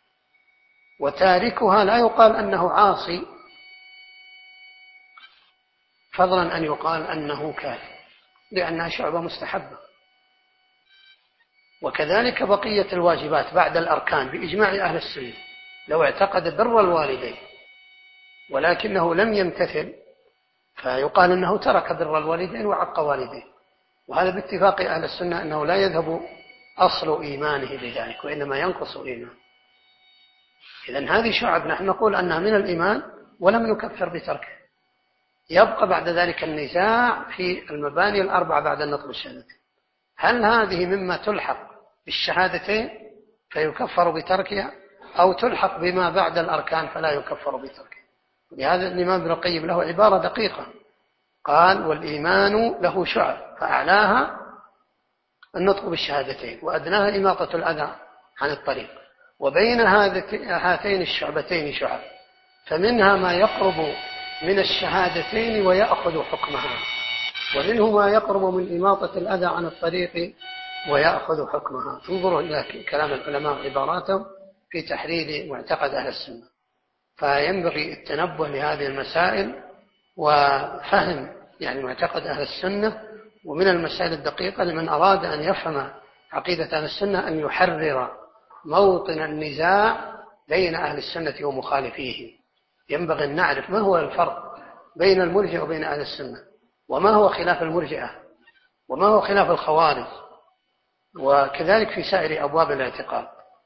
وتاركها لا يقال أنه عاصي فضلا أن يقال أنه كافر، لأنها شعبة مستحبة. وكذلك بقية الواجبات بعد الأركان بإجماع أهل السنة، لو اعتقد بر الوالدين ولكنه لم يمتثل فيقال أنه ترك بر الوالدين وعق والديه، وهذا باتفاق أهل السنة أنه لا يذهب أصل إيمانه بذلك وإنما ينقص إيمانه. إذن هذه شعب نحن نقول أنها من الإيمان ولم نكفر بتركه. يبقى بعد ذلك النزاع في المباني الأربعة بعد النطق بالشهادتين، هل هذه مما تلحق بالشهادتين فيكفر بتركها أو تلحق بما بعد الأركان فلا يكفر بتركها؟ لهذا الإمام ابن القيم له عبارة دقيقة، قال: والإيمان له شعب، فأعلاها النطق بالشهادتين وأدناها إماطة الأذى عن الطريق، وبين هاتين الشعبتين شعب، فمنها ما يقرب من الشهادتين ويأخذ حكمها، ومنه ما يقرب من إماطة الأذى عن الطريق ويأخذ حكمها. انظروا إلى كلام العلماء وعباراتهم في تحرير معتقد أهل السنة. فينبغي التنبه لهذه المسائل وفهم يعني معتقد أهل السنة، ومن المسائل الدقيقة لمن أراد أن يفهم عقيدة أهل السنة أن يحرر موطن النزاع بين أهل السنة ومخالفيه. ينبغي أن نعرف ما هو الفرق بين المرجئة وبين أهل السنة، وما هو خلاف المرجئة، وما هو خلاف الخوارج، وكذلك في سائر أبواب الاعتقاد.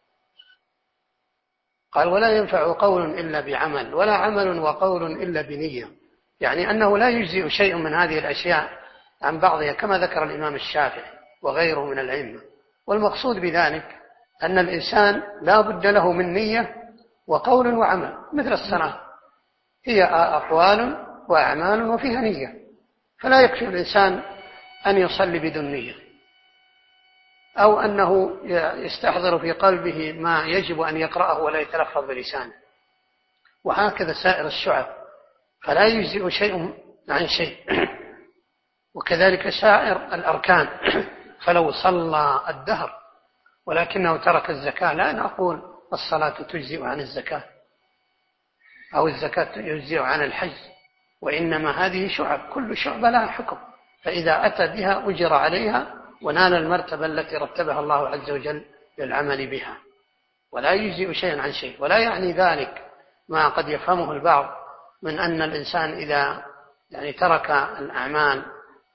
قال: ولا ينفع قول إلا بعمل، ولا عمل وقول إلا بنية، يعني أنه لا يجزئ شيء من هذه الأشياء عن بعضها كما ذكر الإمام الشافعي وغيره من الأئمة. والمقصود بذلك أن الإنسان لا بد له من نية وقول وعمل، مثل الصلاة هي أقوال وأعمال وفيها نية، فلا يكفي الإنسان أن يصلي بدون نية، أو أنه يستحضر في قلبه ما يجب أن يقرأه ولا يتلفظ بلسانه، وهكذا سائر الشعب، فلا يجزئ شيء عن شيء. وكذلك سائر الأركان، فلو صلى الدهر ولكنه ترك الزكاة لا نقول الصلاة تجزئ عن الزكاة أو الزكاة تجزئ عن الحج، وإنما هذه شعب، كل شعبة لها حكم، فإذا أتى بها أجر عليها ونال المرتبة التي رتبها الله عز وجل للعمل بها، ولا يجزئ شيئا عن شيء. ولا يعني ذلك ما قد يفهمه البعض من أن الإنسان إذا يعني ترك الأعمال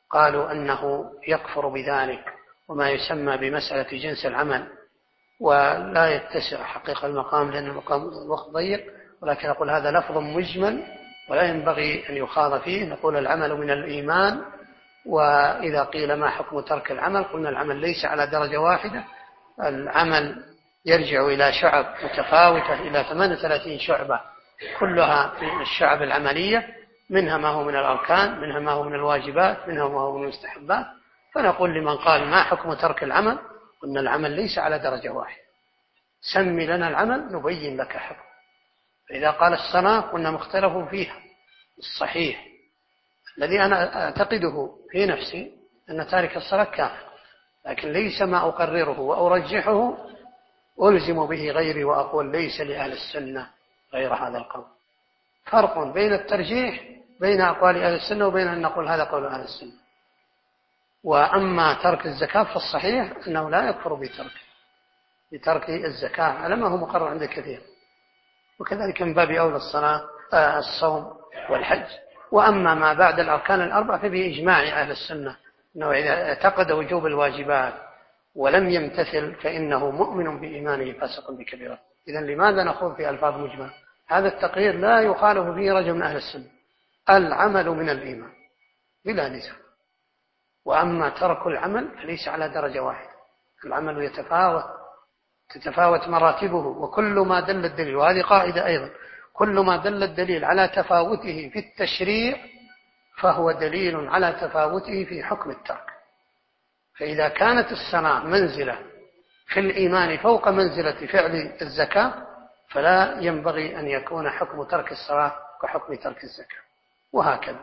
قالوا أنه يكفر بذلك، وما يسمى بمسألة جنس العمل، ولا يتسع حقيقة المقام لأن المقام الوقت ضيق، ولكن أقول هذا لفظ مجمل ولا ينبغي أن يخاض فيه. نقول العمل من الإيمان، وإذا قيل ما حكم ترك العمل قلنا العمل ليس على درجة واحدة، العمل يرجع إلى شعب متفاوتة إلى ثمانية وثلاثين شعبة كلها من الشعب العملية، منها ما هو من الأركان، منها ما هو من الواجبات، منها ما هو من المستحبات. فنقول لمن قال ما حكم ترك العمل قلنا العمل ليس على درجة واحدة، سمي لنا العمل نبين لك حكم. فإذا قال الصلاة قلنا مختلف فيها. الصحيح الذي أنا أعتقده في نفسي أن تارك الصلاة كافر، لكن ليس ما أقرره وأرجحه ألزم به غيري وأقول ليس لأهل السنة غير هذا القول. فرق بين الترجيح بين أقوال أهل السنة وبين أن نقول هذا قول أهل السنة. وأما ترك الزكاة فالصحيح أنه لا يكفر بترك بترك الزكاة على ما هو مقرر عند كثير، وكذلك من باب أولى الصلاة آه الصوم والحج. وأما ما بعد الأركان الأربعة فبإجماع أهل السنة أنه إذا اعتقد وجوب الواجبات ولم يمتثل فإنه مؤمن بإيمانه فاسق بكبيرة. إذن لماذا نخوض في ألفاظ مجمل؟ هذا التقرير لا يخالف فيه رجل من أهل السنة. العمل من الإيمان بلا نزاع. وأما ترك العمل فليس على درجة واحدة، العمل يتفاوت تتفاوت مراتبه، وكل ما دل الدليل، وهذه قاعدة أيضا، كل ما دل الدليل على تفاوته في التشريع فهو دليل على تفاوته في حكم الترك. فإذا كانت الصلاة منزلة في الإيمان فوق منزلة فعل الزكاة فلا ينبغي أن يكون حكم ترك الصلاة كحكم ترك الزكاة، وهكذا.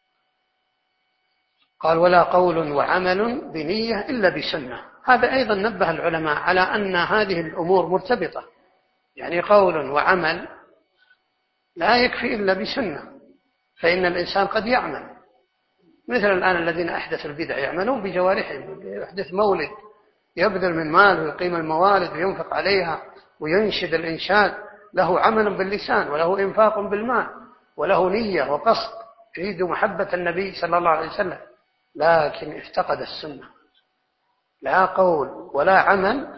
قال ولا قول وعمل بنية إلا بسنة. هذا أيضا نبه العلماء على أن هذه الأمور مرتبطة، يعني قول وعمل لا يكفي إلا بسنة، فإن الإنسان قد يعمل مثل الآن الذين أحدثوا البدع يعملون بجوارحهم، يحدث مولد يبذل من ماله ويقيم الموالد وينفق عليها وينشد الإنشاد، له عمل باللسان وله إنفاق بالمال وله نية وقصد يريد محبة النبي صلى الله عليه وسلم، لكن افتقد السنة. لا قول ولا عمل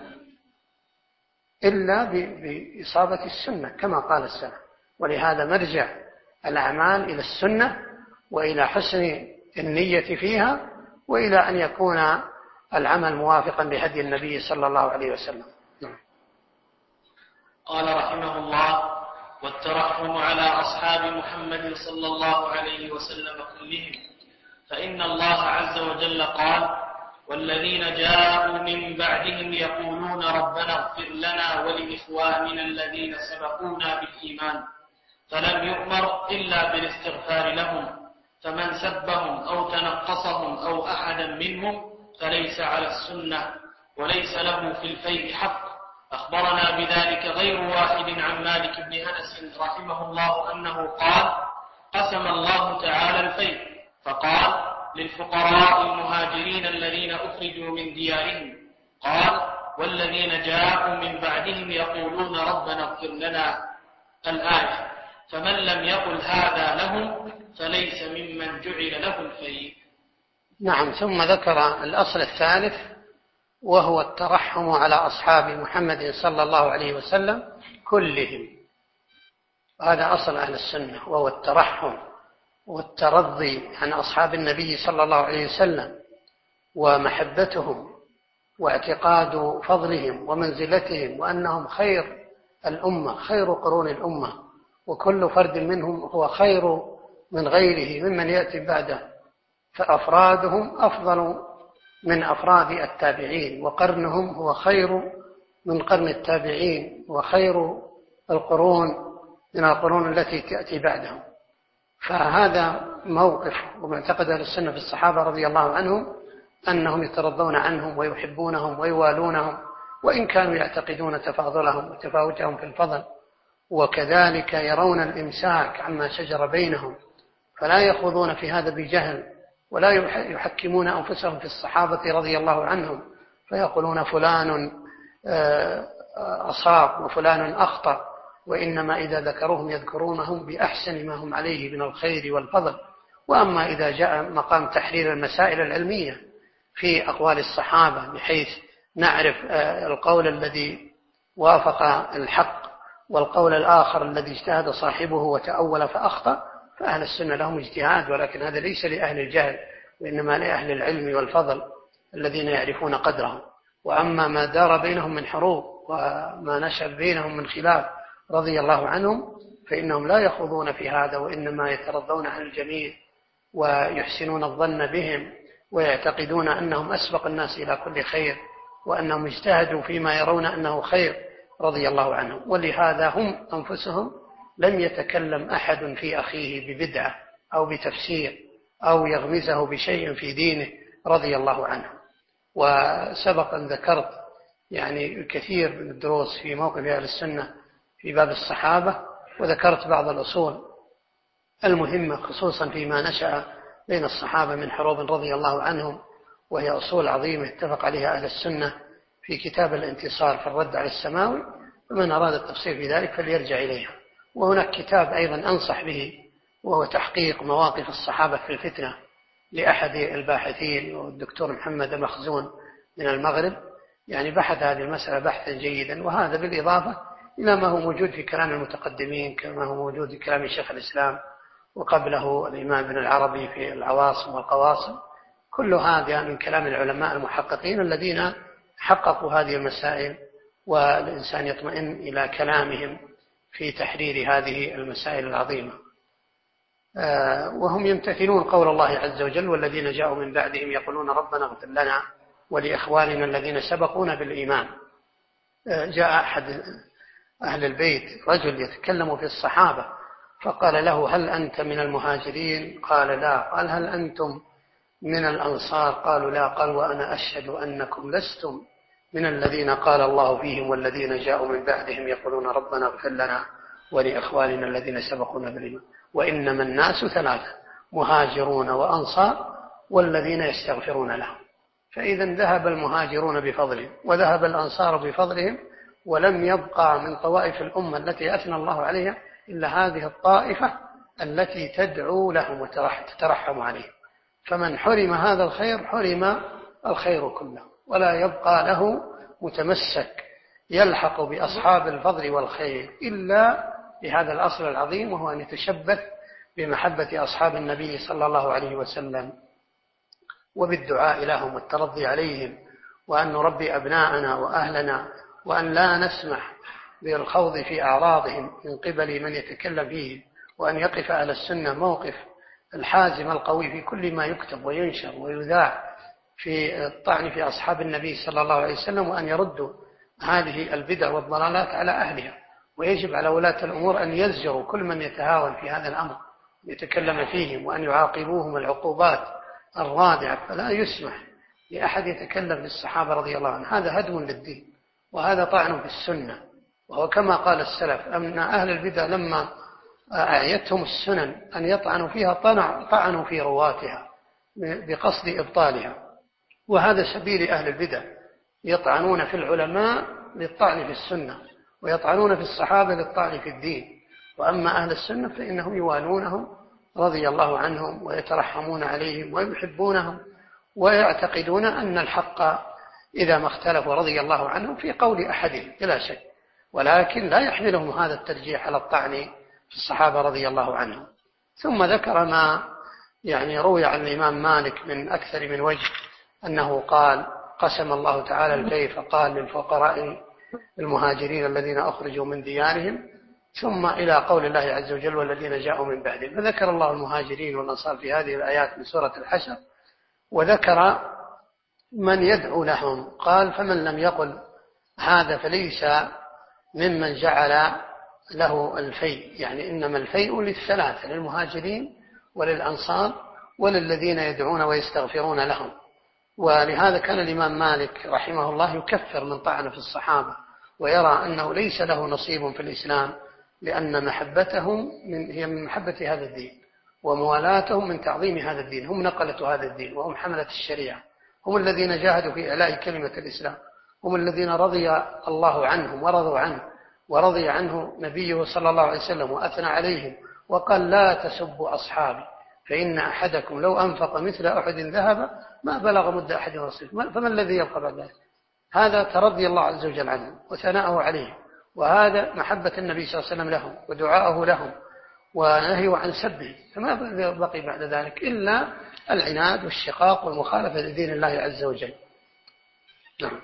إلا بإصابة السنة كما قال السلف. ولهذا مرجع الأعمال إلى السنة وإلى حسن النية فيها وإلى أن يكون العمل موافقا لهدي النبي صلى الله عليه وسلم. قال رحمه الله: والترحم على أصحاب محمد صلى الله عليه وسلم كلهم، فإن الله عز وجل قال: والذين جاءوا من بعدهم يقولون ربنا اغفر لنا ولإخواننا الذين سبقونا بالإيمان، فلم يؤمر إلا بالاستغفار لهم، فمن سبهم أو تنقصهم أو أحدا منهم فليس على السنة وليس له في الفيء حق. أخبرنا بذلك غير واحد عن مالك بن أنس رحمه الله أنه قال: قسم الله تعالى الفيء فقال: للفقراء المهاجرين الذين أخرجوا من ديارهم، قال: والذين جاءوا من بعدهم يقولون ربنا اغفر لنا، الآية. فمن لم يقل هذا لهم فليس ممن جعل له الفيء. نعم. ثم ذكر الأصل الثالث وهو الترحم على أصحاب محمد صلى الله عليه وسلم كلهم. هذا أصل أهل السنة، وهو الترحم والترضي عن أصحاب النبي صلى الله عليه وسلم ومحبتهم واعتقاد فضلهم ومنزلتهم وأنهم خير الأمة، خير قرون الأمة، وكل فرد منهم هو خير من غيره ممن يأتي بعده، فأفرادهم أفضل من أفراد التابعين، وقرنهم هو خير من قرن التابعين، وخير القرون من القرون التي تأتي بعدهم. فهذا موقف ومعتقد أهل السنة في الصحابة رضي الله عنهم أنهم يترضون عنهم ويحبونهم ويوالونهم، وإن كانوا يعتقدون تفاضلهم وتفاوتهم في الفضل، وكذلك يرون الإمساك عما شجر بينهم، فلا يخوضون في هذا بجهل، ولا يحكمون أنفسهم في الصحابة رضي الله عنهم فيقولون فلان أصاب وفلان أخطأ، وإنما إذا ذكروهم يذكرونهم بأحسن ما هم عليه من الخير والفضل وأما إذا جاء مقام تحرير المسائل العلمية في أقوال الصحابة بحيث نعرف القول الذي وافق الحق والقول الآخر الذي اجتهد صاحبه وتأول فأخطأ، فأهل السنة لهم اجتهاد، ولكن هذا ليس لأهل الجهل، وإنما لأهل العلم والفضل الذين يعرفون قدرهم. وأما ما دار بينهم من حروب وما نشأ بينهم من خلاف رضي الله عنهم فإنهم لا يخوضون في هذا، وإنما يترضون عن الجميع ويحسنون الظن بهم ويعتقدون أنهم أسبق الناس إلى كل خير، وأنهم اجتهدوا فيما يرون أنه خير رضي الله عنهم. ولهذا هم أنفسهم لم يتكلم أحد في أخيه ببدعة أو بتفسير أو يغمزه بشيء في دينه رضي الله عنه. وسبق أن ذكرت يعني الكثير من الدروس في موقف أهل السنة في باب الصحابة، وذكرت بعض الأصول المهمة خصوصا فيما نشأ بين الصحابة من حروب رضي الله عنهم، وهي أصول عظيمة اتفق عليها أهل السنة في كتاب الانتصار في الرد على السماوي، ومن أراد التفصيل في ذلك فليرجع إليها. وهناك كتاب أيضا أنصح به وهو تحقيق مواقف الصحابة في الفتنة لأحد الباحثين والدكتور محمد المخزون من المغرب، يعني بحث هذه المسألة بحثا جيدا، وهذا بالإضافة إلى ما هو موجود في كلام المتقدمين كما هو موجود في كلام شيخ الإسلام وقبله الإمام ابن العربي في العواصم والقواصم. كل هذا من كلام العلماء المحققين الذين حققوا هذه المسائل، والإنسان يطمئن إلى كلامهم في تحرير هذه المسائل العظيمة. وهم يمتثلون قول الله عز وجل: والذين جاءوا من بعدهم يقولون ربنا اغفر لنا ولإخواننا الذين سبقونا بالإيمان. جاء أحد أهل البيت رجل يتكلم في الصحابة فقال له: هل أنت من المهاجرين؟ قال: لا. قال: هل أنتم من الأنصار؟ قالوا: لا. قال: وأنا أشهد أنكم لستم من الذين قال الله فيهم والذين جاءوا من بعدهم يقولون ربنا اغفر لنا ولإخواننا الذين سبقونا بالإيمان وإنما الناس ثلاثة: مهاجرون وأنصار والذين يستغفرون لهم. فإذا ذهب المهاجرون بفضلهم وذهب الأنصار بفضلهم، ولم يبقى من طوائف الأمة التي أثنى الله عليها إلا هذه الطائفة التي تدعو لهم وتترحم عليهم. فمن حرم هذا الخير حرم الخير كله، ولا يبقى له متمسك يلحق بأصحاب الفضل والخير إلا بهذا الأصل العظيم، وهو أن يتشبث بمحبة أصحاب النبي صلى الله عليه وسلم وبالدعاء لهم والترضي عليهم، وأن نربي أبناءنا وأهلنا، وأن لا نسمح بالخوض في أعراضهم من قبل من يتكلم فيه، وأن يقف أهل السنة موقف الحازم القوي في كل ما يكتب وينشر ويذاع في الطعن في أصحاب النبي صلى الله عليه وسلم، وأن يردوا هذه البدع والضلالات على أهلها. ويجب على ولاة الأمور أن يزجروا كل من يتهاون في هذا الأمر يتكلم فيهم، وأن يعاقبوهم العقوبات الرادعة، فلا يسمح لأحد يتكلم للصحابة رضي الله عنهم. هذا هدم للدين، وهذا طعن في السنة. وهو كما قال السلف أن أهل البدع لما أعيتهم السنن أن يطعنوا فيها طعنوا في رواتها بقصد إبطالها. وهذا سبيل أهل البدع، يطعنون في العلماء للطعن في السنة، ويطعنون في الصحابة للطعن في الدين. وأما أهل السنة فإنهم يوالونهم رضي الله عنهم ويترحمون عليهم ويحبونهم، ويعتقدون أن الحق إذا ما اختلفوا رضي الله عنهم في قول أحدهم بلا شك، ولكن لا يحملهم هذا الترجيح على الطعن في الصحابة رضي الله عنهم. ثم ذكر ما يعني روي عن الإمام مالك من أكثر من وجه أنه قال: قسم الله تعالى البيت فقال للفقراء المهاجرين الذين أخرجوا من ديارهم، ثم إلى قول الله عز وجل: والذين جاءوا من بعدهم. فذكر الله المهاجرين والأنصار في هذه الآيات من سورة الحشر، وذكر من يدعو لهم. قال: فمن لم يقل هذا فليس ممن جعل له الفيء، يعني إنما الفيء للثلاثة: للمهاجرين وللأنصار وللذين يدعون ويستغفرون لهم. ولهذا كان الإمام مالك رحمه الله يكفر من طعن في الصحابة، ويرى أنه ليس له نصيب في الإسلام، لأن محبتهم من هي من محبة هذا الدين، وموالاتهم من تعظيم هذا الدين. هم نقلة هذا الدين، وهم حملة الشريعة، هم الذين جاهدوا في إعلاء كلمة الإسلام، هم الذين رضي الله عنهم ورضوا عنه، ورضي عنه نبيه صلى الله عليه وسلم وأثنى عليهم وقال: لا تسبوا أصحابي فإن أحدكم لو أنفق مثل أحد ذهب ما بلغ مد أحد رصيف. فما الذي يبقى بعد ذلك؟ هذا ترضي الله عز وجل عنه وثناءه عليه، وهذا محبة النبي صلى الله عليه وسلم لهم ودعاءه لهم ونهيه عن سبه، فما بقي بعد ذلك إلا العناد والشقاق والمخالفة لدين الله عز وجل. نعم.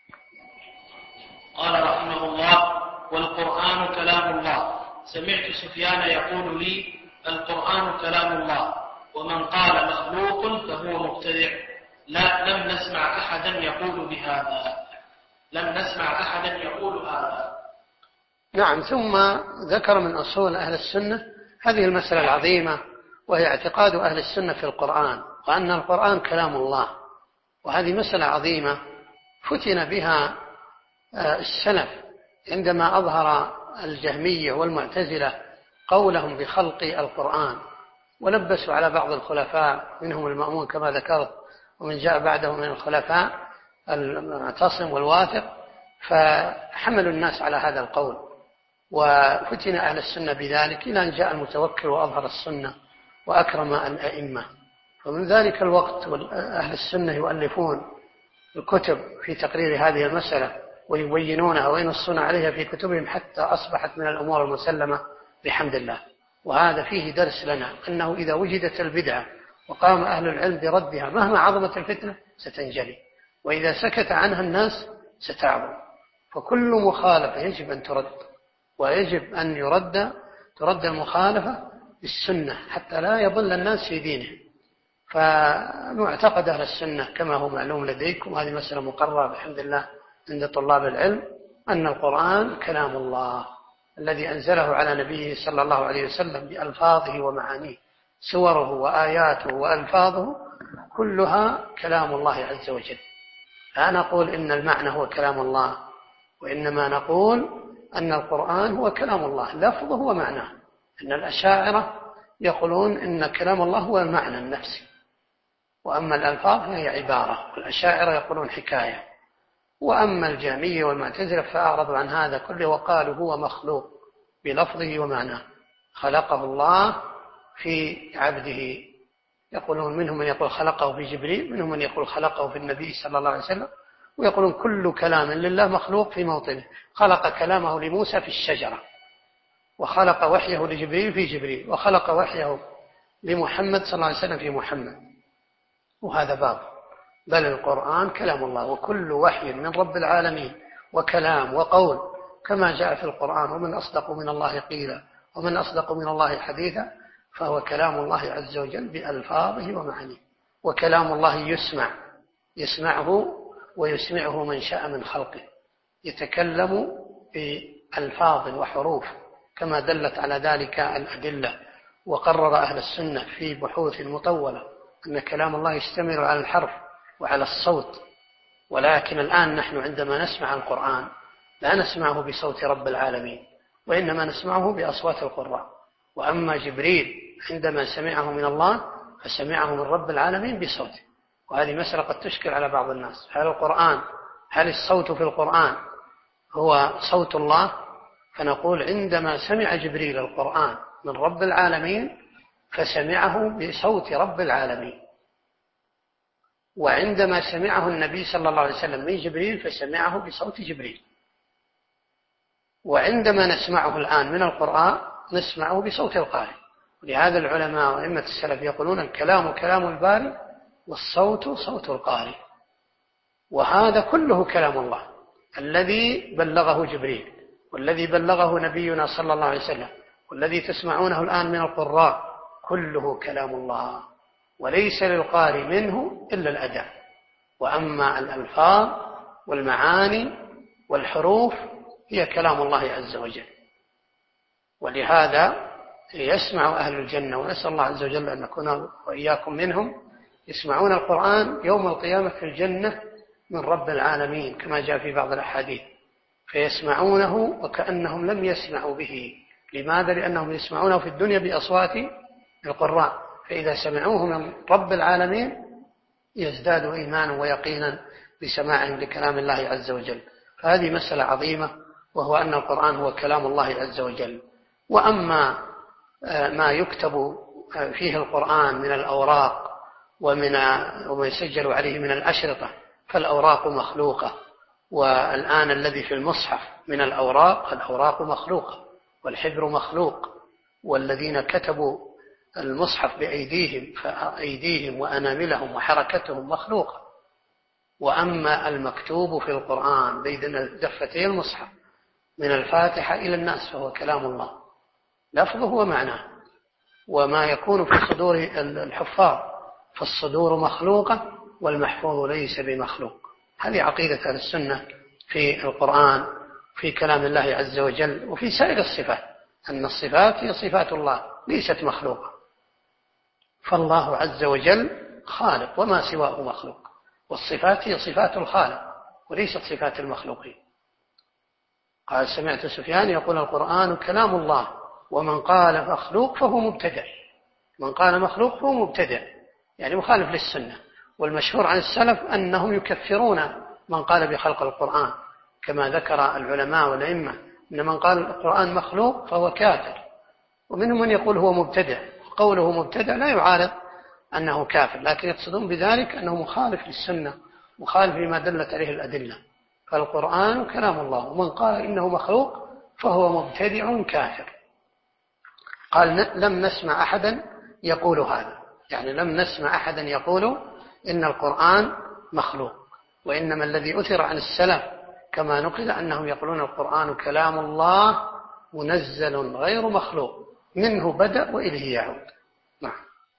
قال رحمه الله: والقرآن كلام الله. سمعت سفيان يقول لي: القرآن كلام الله، ومن قال مخلوق فهو مبتدع. لا لم نسمع أحدا يقول بهذا. لم نسمع أحدا يقول هذا. نعم. ثم ذكر من أصول أهل السنة هذه المسألة العظيمة، وهي اعتقاد أهل السنة في القرآن، وأن القرآن كلام الله. وهذه مسألة عظيمة فتن بها السلف عندما أظهر الجهمية والمعتزلة قولهم بخلق القرآن، ولبسوا على بعض الخلفاء منهم المأمون كما ذكرت، ومن جاء بعده من الخلفاء المعتصم والواثق، فحملوا الناس على هذا القول، وفتن أهل السنة بذلك إلى أن جاء المتوكل وأظهر السنة وأكرم الأئمة. ومن ذلك الوقت أهل السنة يؤلفون الكتب في تقرير هذه المسألة ويبينونها وينصون عليها في كتبهم، حتى أصبحت من الأمور المسلمة بحمد الله. وهذا فيه درس لنا أنه إذا وجدت البدعة وقام أهل العلم بردها مهما عظمت الفتنة ستنجلي، وإذا سكت عنها الناس ستعظم. فكل مخالفة يجب أن ترد، ويجب أن يرد ترد المخالفة بالسنة حتى لا يضل الناس في دينهم. فمعتقد أهل السنة كما هو معلوم لديكم، هذه مسألة مقررة بحمد الله عند طلاب العلم، أن القرآن كلام الله الذي أنزله على نبيه صلى الله عليه وسلم بألفاظه ومعانيه، سوره وآياته وألفاظه كلها كلام الله عز وجل. لا نقول إن المعنى هو كلام الله، وإنما نقول أن القرآن هو كلام الله لفظه ومعناه. إن الأشاعرة يقولون إن كلام الله هو المعنى النفسي، وأما الألفاظ هي عبارة، والأشاعرة يقولون حكاية. وأما الجهمية والمعتزلة فأعرضوا عن هذا كله وقالوا هو مخلوق بلفظه ومعناه، خلقه الله في عبده. يقولون منهم من يقول خلقه في جبريل، منهم من يقول خلقه في النبي صلى الله عليه وسلم، ويقولون كل كلام لله مخلوق في موطنه. خلق كلامه لموسى في الشجرة، وخلق وحيه لجبريل في جبريل، وخلق وحيه لمحمد صلى الله عليه وسلم في محمد. وهذا باب. بل القرآن كلام الله، وكل وحي من رب العالمين وكلام وقول كما جاء في القرآن: ومن أصدق من الله قيلا ومن أصدق من الله حديثا. فهو كلام الله عز وجل بألفاظه ومعانيه. وكلام الله يسمع، يسمعه ويسمعه من شاء من خلقه، يتكلم بألفاظ وحروف كما دلت على ذلك الأدلة. وقرر أهل السنة في بحوث مطولة أن كلام الله يشتمل على الحرف وعلى الصوت. ولكن الآن نحن عندما نسمع القرآن لا نسمعه بصوت رب العالمين، وإنما نسمعه بأصوات القراء. وأما جبريل عندما سمعه من الله فسمعه من رب العالمين بصوته. وهذه مسألة قد تشكل على بعض الناس: هل القرآن هل الصوت في القرآن هو صوت الله؟ فنقول عندما سمع جبريل القرآن من رب العالمين فسمعه بصوت رب العالمين، وعندما سمعه النبي صلى الله عليه وسلم من جبريل فسمعه بصوت جبريل. وعندما نسمعه الآن من القرآن نسمعه بصوت القارئ. ولهذا العلماء وأئمة السلف يقولون: الكلام كلام الباري والصوت صوت القارئ. وهذا كله كلام الله الذي بلغه جبريل، والذي بلغه نبينا صلى الله عليه وسلم، والذي تسمعونه الآن من القراء، كله كلام الله، وليس للقارئ منه إلا الأداء. وأما الألفاظ والمعاني والحروف هي كلام الله عز وجل. ولهذا يسمع أهل الجنة، ونسأل الله عز وجل أن نكون وإياكم منهم، يسمعون القرآن يوم القيامة في الجنة من رب العالمين كما جاء في بعض الأحاديث، فيسمعونه وكأنهم لم يسمعوا به. لماذا؟ لأنهم يسمعونه في الدنيا بأصوات القراء، فإذا سمعوه من رب العالمين يزدادوا إيمانا ويقينا بسماعهم لكلام الله عز وجل. فهذه مسألة عظيمة، وهو أن القرآن هو كلام الله عز وجل. وأما ما يكتب فيه القرآن من الأوراق ومن وما يسجل عليه من الأشرطة فالأوراق مخلوقة، والآن الذي في المصحف من الأوراق الأوراق مخلوقة والحبر مخلوق، والذين كتبوا المصحف بأيديهم فأيديهم وأناملهم وحركتهم مخلوقة. وأما المكتوب في القرآن بين دفتي المصحف من الفاتحة إلى الناس فهو كلام الله لفظه ومعناه، وما يكون في صدور الحفاظ فالصدور مخلوقة والمحفوظ ليس بمخلوق. هذه عقيدة أهل السنة في القرآن في كلام الله عز وجل وفي سائر الصفات، أن الصفات هي صفات الله ليست مخلوقة، فالله عز وجل خالق وما سواه مخلوق، والصفات هي صفات الخالق وليست صفات المخلوقين. قال سمعت سفيان يقول القرآن كلام الله، ومن قال مخلوق فهو مبتدع. من قال مخلوق فهو مبتدع يعني مخالف للسنة. والمشهور عن السلف أنهم يكفرون من قال بخلق القرآن، كما ذكر العلماء والأئمة أن من قال القرآن مخلوق فهو كافر، ومنهم من يقول هو مبتدع. قوله مبتدع لا يعارض أنه كافر، لكن يقصدون بذلك أنه مخالف للسنة مخالف لما دلت عليه الأدلة. فالقرآن كلام الله، ومن قال إنه مخلوق فهو مبتدع كافر. قال لم نسمع أحدا يقول هذا، يعني لم نسمع أحدا يقول إن القرآن مخلوق، وإنما الذي أثر عن السلف كما نقل أنهم يقولون القرآن كلام الله منزل غير مخلوق منه بدأ وإليه يعود. نعم.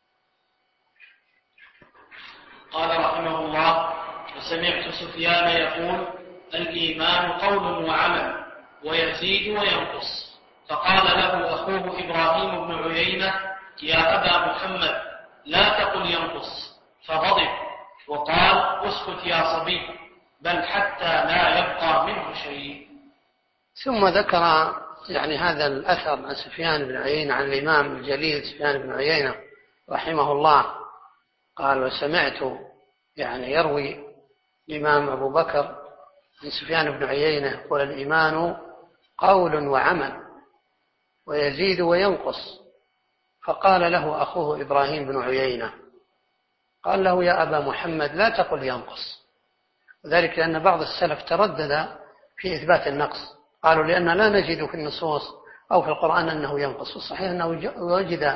قال رحمه الله: وسمعت سفيان يقول الإيمان قول وعمل ويزيد وينقص. فقال له أخوه إبراهيم بن عيينة: يا أبا محمد لا تقل ينقص، فغضب وقال: اسكت يا صبي، بل حتى لا يبقى منه شيء. ثم ذكر يعني هذا الأثر عن سفيان بن عيينة عن الإمام الجليل سفيان بن عيينة رحمه الله. قال وسمعت يعني يروي الإمام أبو بكر عن سفيان بن عيينة يقول الإيمان قول وعمل ويزيد وينقص. فقال له أخوه إبراهيم بن عيينة قال له: يا أبا محمد لا تقل ينقص. وذلك لأن بعض السلف تردد في إثبات النقص، قالوا لأن لا نجد في النصوص أو في القرآن أنه ينقص، والصحيح أنه وجد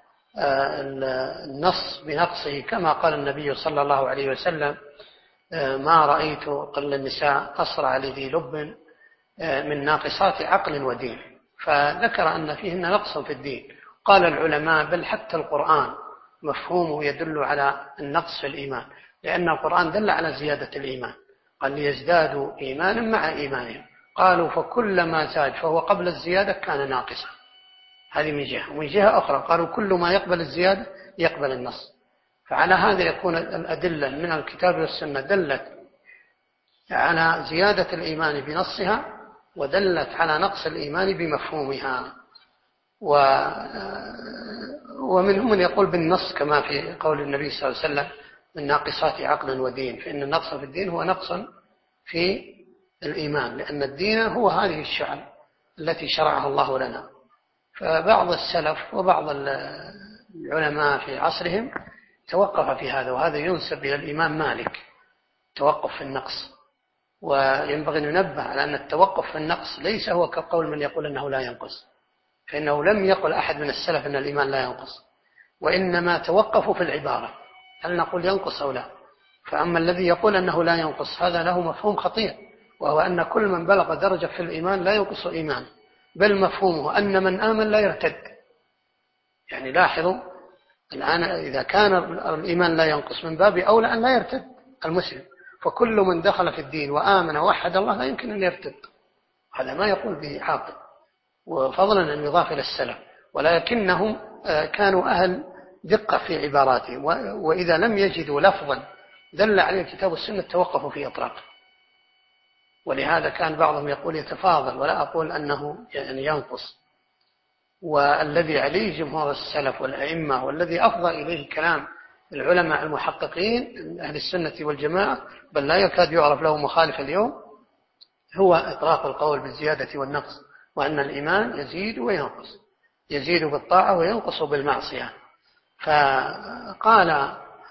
النص بنقصه كما قال النبي صلى الله عليه وسلم: ما رأيت قل النساء أسرع لذي لب من ناقصات عقل ودين. فذكر أن فيهن نقص في الدين. قال العلماء بل حتى القرآن مفهومه يدل على النقص في الإيمان، لأن القرآن دل على زيادة الإيمان، قال ليزدادوا إيمانا مع إيمانهم. قالوا فكلما زاد فهو قبل الزيادة كان ناقصا. هذه من جهة. ومن جهة أخرى قالوا كل ما يقبل الزيادة يقبل النص. فعلى هذا يكون الأدلة من الكتاب والسنة دلت على زيادة الإيمان بنصها ودلت على نقص الإيمان بمفهومها. ومنهم من يقول بالنص كما في قول النبي صلى الله عليه وسلم: من ناقصات عقل ودين. فإن النقص في الدين هو نقص في الإيمان، لأن الدين هو هذه الشعب التي شرعها الله لنا. فبعض السلف وبعض العلماء في عصرهم توقف في هذا، وهذا ينسب إلى الإمام مالك توقف في النقص. وينبغي أن ننبه على أن التوقف في النقص ليس هو كقول من يقول أنه لا ينقص، فإنه لم يقل أحد من السلف أن الإيمان لا ينقص، وإنما توقفوا في العبارة هل نقول ينقص أو لا. فأما الذي يقول أنه لا ينقص هذا له مفهوم خطير، وهو أن كل من بلغ درجة في الإيمان لا ينقص إيمان، بل مفهومه أن من آمن لا يرتد. يعني لاحظوا الآن إذا كان الإيمان لا ينقص من باب أولى أن لا يرتد المسلم، فكل من دخل في الدين وآمن ووحد الله لا يمكن أن يرتد. هذا ما يقول به عاقل، وفضلا أن يضاف إلى السلف، ولكنهم كانوا أهل دقة في عباراتهم، وإذا لم يجدوا لفظا دل عليه الكتاب والسنة توقفوا في إطلاقه. ولهذا كان بعضهم يقول يتفاضل، ولا أقول أنه يعني ينقص. والذي عليه جمهور السلف والأئمة والذي أفضى إليه كلام العلماء المحققين أهل السنة والجماعة، بل لا يكاد يعرف له مخالف اليوم، هو إطلاق القول بالزيادة والنقص، وأن الإيمان يزيد وينقص، يزيد بالطاعة وينقص بالمعصية. فقال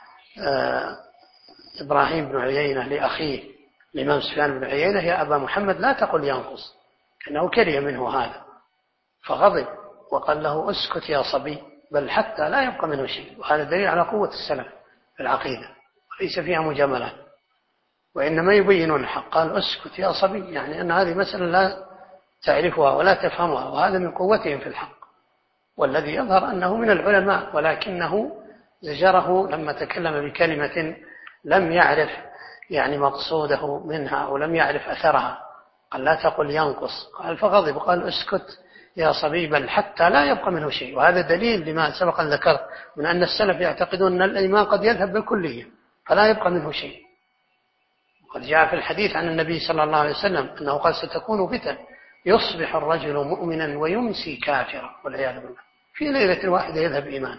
إبراهيم بن عيينة لأخيه الإمام سفيان بن عيينة: يا أبا محمد لا تقل ينقص، كأنه كره منه هذا، فغضب وقال له: اسكت يا صبي، بل حتى لا يبقى منه شيء. وهذا دليل على قوة السلف في العقيدة وليس فيها مجاملات، وإنما يبينون الحق. قال: اسكت يا صبي، يعني أن هذه مسألة لا تعرفها ولا تفهمها، وهذا من قوتهم في الحق. والذي يظهر أنه من العلماء، ولكنه زجره لما تكلم بكلمة لم يعرف يعني مقصوده منها ولم يعرف أثرها. قال: لا تقل ينقص. قال فغضب قال: اسكت يا صبي، بل حتى لا يبقى منه شيء. وهذا دليل لما سبق أن ذكرت من أن السلف يعتقدون أن الإيمان قد يذهب بالكلية فلا يبقى منه شيء. وقد جاء في الحديث عن النبي صلى الله عليه وسلم أنه قال: ستكون فتن يصبح الرجل مؤمنا ويمسي كافرا والعياذ بالله، في ليلة واحدة يذهب إيمان.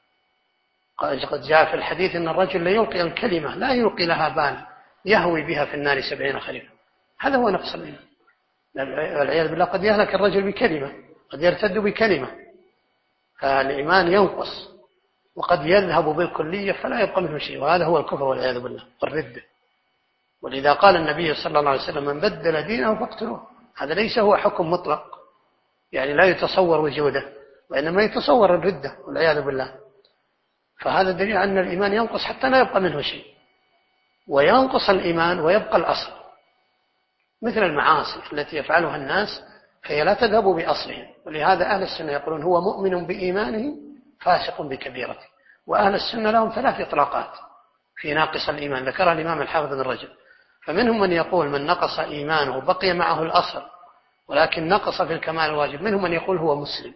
قد جاء في الحديث أن الرجل لا يلقي الكلمة لا يلقي لها بال يهوي بها في النار سبعين خريفا. هذا هو نقص الإيمان والعياذ بالله. قد يهلك الرجل بكلمة، قد يرتد بكلمة، فالإيمان ينقص وقد يذهب بالكلية فلا يبقى منه شيء، وهذا هو الكفر والعياذ بالله والردة. ولذا قال النبي صلى الله عليه وسلم: من بدل دينه فاقتلوه. هذا ليس هو حكم مطلق يعني لا يتصور وجوده، وإنما يتصور الردة والعياذ بالله. فهذا دليل أن الإيمان ينقص حتى لا يبقى منه شيء، وينقص الإيمان ويبقى الأصل، مثل المعاصي التي يفعلها الناس فهي لا تذهب بأصلهم. ولهذا أهل السنة يقولون: هو مؤمن بإيمانه فاسق بكبيرته. وأهل السنة لهم ثلاث إطلاقات في ناقص الإيمان ذكرها الإمام الحافظ بن رجب. فمنهم من يقول: من نقص إيمانه بقي معه الأصل ولكن نقص في الكمال الواجب. منهم من يقول هو مسلم،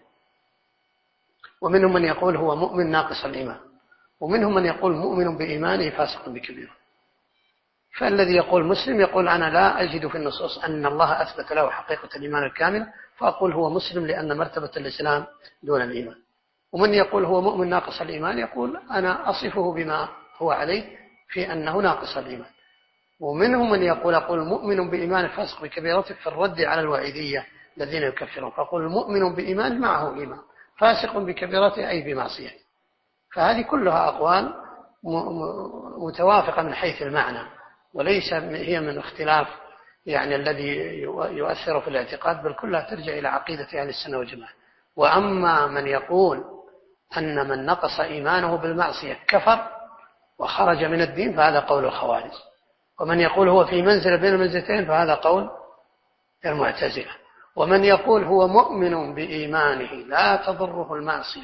ومنهم من يقول هو مؤمن ناقص الإيمان، ومنهم من يقول مؤمن بإيمانه فاسق بكبيره. فالذي يقول مسلم يقول: أنا لا أجد في النصوص أن الله أثبت له حقيقة الإيمان الكامل، فأقول هو مسلم لأن مرتبة الإسلام دون الإيمان. ومن يقول هو مؤمن ناقص الإيمان يقول: أنا أصفه بما هو عليه في أنه ناقص الإيمان. ومنهم من يقول: أقول مؤمن بإيمان فاسق بكبيرته في الرد على الوعيدية الذين يكفرون، فأقول مؤمن بإيمان معه إيمان، فاسق بكبيرته أي بمعصية. فهذه كلها أقوال متوافقة من حيث المعنى، وليس هي من اختلاف يعني الذي يؤثر في الاعتقاد، بل كلها ترجع إلى عقيدة أهل السنة والجماعة. وأما من يقول أن من نقص إيمانه بالمعصية كفر وخرج من الدين فهذا قول الخوارج. ومن يقول هو في منزلة بين المنزلتين فهذا قول المعتزلة. ومن يقول هو مؤمن بإيمانه لا تضره المعصية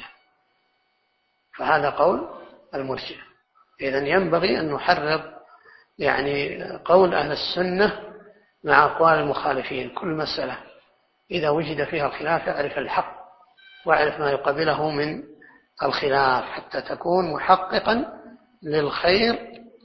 فهذا قول المرجئة. إذن ينبغي أن نحرر يعني قول أهل السنة مع أقوال المخالفين. كل مسألة إذا وجد فيها الخلاف اعرف الحق واعرف ما يقابله من الخلاف حتى تكون محققا للخير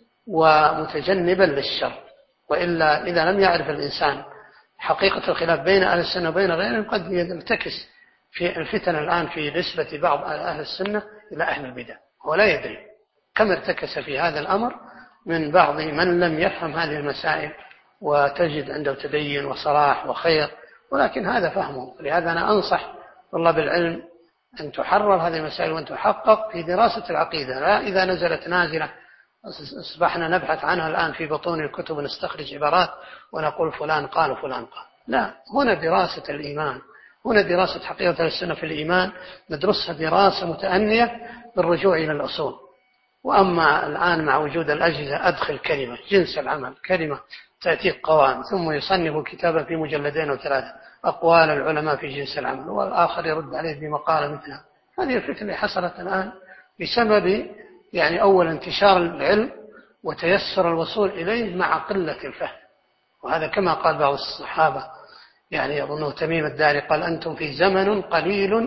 ومتجنبا للشر. وإلا إذا لم يعرف الإنسان حقيقة الخلاف بين أهل السنة وبين غيرهم قد يرتكس في الفتن الآن في نسبة بعض أهل السنة إلى أهل البدع ولا يدري كم ارتكس في هذا الأمر من بعض من لم يفهم هذه المسائل، وتجد عنده تدين وصلاح وخير، ولكن هذا فهمه. لهذا أنا أنصح طلاب العلم أن تحرر هذه المسائل وأن تحقق في دراسة العقيدة، لا إذا نزلت نازلة أصبحنا نبحث عنها الآن في بطون الكتب ونستخرج عبارات ونقول فلان قال وفلان قال. لا، هنا دراسة الإيمان، هنا دراسة حقيقة السنة في الإيمان ندرسها دراسة متأنية بالرجوع إلى الأصول. وأما الآن مع وجود الأجهزة أدخل كلمة جنس العمل، كلمة تأتيك قوام، ثم يصنف كتابا في مجلدين وثلاثة أقوال العلماء في جنس العمل، والآخر يرد عليه بمقالة مثلها. هذه الفتنة اللي حصلت الآن بسبب يعني أول انتشار العلم وتيسر الوصول إليه مع قلة الفهم. وهذا كما قال بعض الصحابة يعني يظنه تميم الداري قال: أنتم في زمن قليل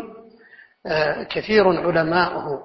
كثير علماؤه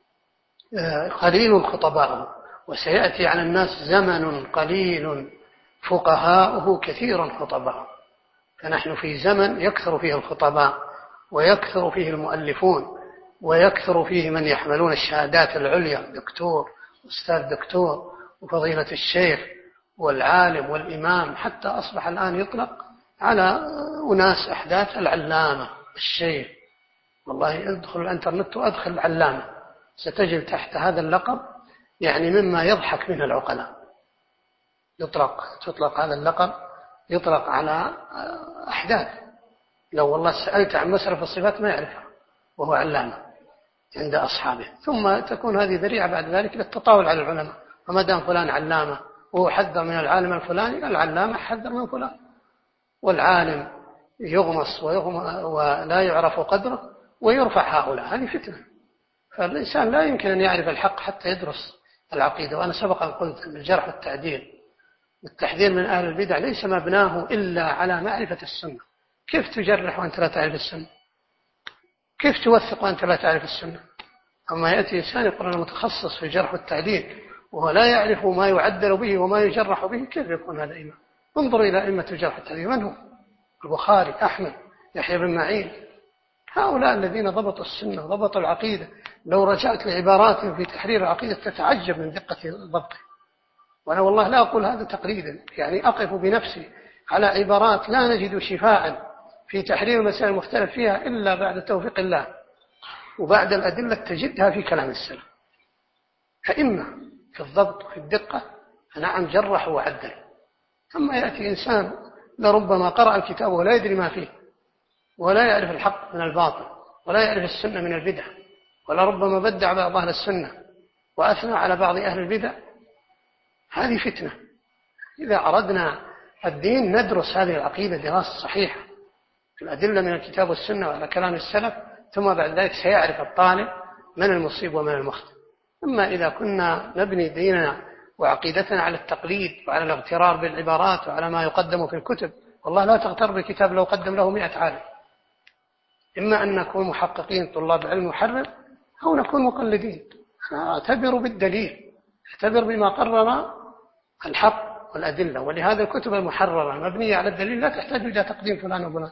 قليل خطباؤه، وسيأتي على الناس زمن قليل فقهاؤه كثير خطباؤه. فنحن في زمن يكثر فيه الخطباء ويكثر فيه المؤلفون ويكثر فيه من يحملون الشهادات العليا، دكتور أستاذ دكتور وفضيلة الشيخ والعالم والإمام، حتى أصبح الآن يطلق على أناس أحداث العلامة الشيخ. والله ادخل الانترنت وأدخل العلامة ستجد تحت هذا اللقب يعني مما يضحك منه العقلاء. يطلق تطلق هذا اللقب يطلق على أحداث لو والله سألت عن مسألة في الصفات ما يعرفها وهو علامة عند أصحابه، ثم تكون هذه ذريعة بعد ذلك للتطاول على العلماء. وما دام فلان علامة وهو حذر من العالم الفلاني، العلامة حذر من فلان. والعالم يغمص ويغمص ولا يعرف قدره ويرفع هؤلاء، هذه فتنة. فالإنسان لا يمكن أن يعرف الحق حتى يدرس العقيدة. وأنا سبق أن قلت أن الجرح والتعديل والتحذير من أهل البدع ليس مبناه إلا على معرفة السنة. كيف تجرح وأنت لا تعرف السنة؟ كيف توثق وأنت لا تعرف السنة؟ أما يأتي إنسان يقول أنا متخصص في الجرح والتعديل وهو لا يعرف ما يعدل به وما يجرح به، كيف يكون هذا إمام؟ انظر إلى أئمة الجرح والتعديل، من هو؟ البخاري، أحمد، يحيى بن معين، هؤلاء الذين ضبطوا السنة وضبطوا العقيدة. لو رجعت لعباراتهم في تحرير العقيدة تتعجب من دقة ضبطه. وأنا والله لا أقول هذا تقليدا، يعني أقف بنفسي على عبارات لا نجد شفاء في تحرير المسائل المختلف فيها إلا بعد توفيق الله وبعد الأدلة تجدها في كلام السلف. أئمة في الضبط وفي الدقة نعم جرح وعدل. أما يأتي إنسان لربما قرأ الكتاب ولا يدري ما فيه ولا يعرف الحق من الباطل ولا يعرف السنة من البدع، ولا ربما بدع بعض أهل السنة وأثنى على بعض أهل البدع، هذه فتنة. إذا أردنا الدين ندرس هذه العقيدة دراسة صحيحة في الأدلة من الكتاب والسنة وعلى كلام السلف، ثم بعد ذلك سيعرف الطالب من المصيب ومن المخطئ. أما إذا كنا نبني ديننا وعقيدتنا على التقليد وعلى الاغترار بالعبارات وعلى ما يقدم في الكتب، والله لا تغتر بالكتاب لو قدم له مئة عالم. إما أن نكون محققين طلاب علم محرر أو نكون مقلدين. اعتبروا بالدليل، اعتبر بما قرر الحق والأدلة. ولهذا الكتب المحررة المبنية على الدليل لا تحتاج إلى تقديم فلان وفلان.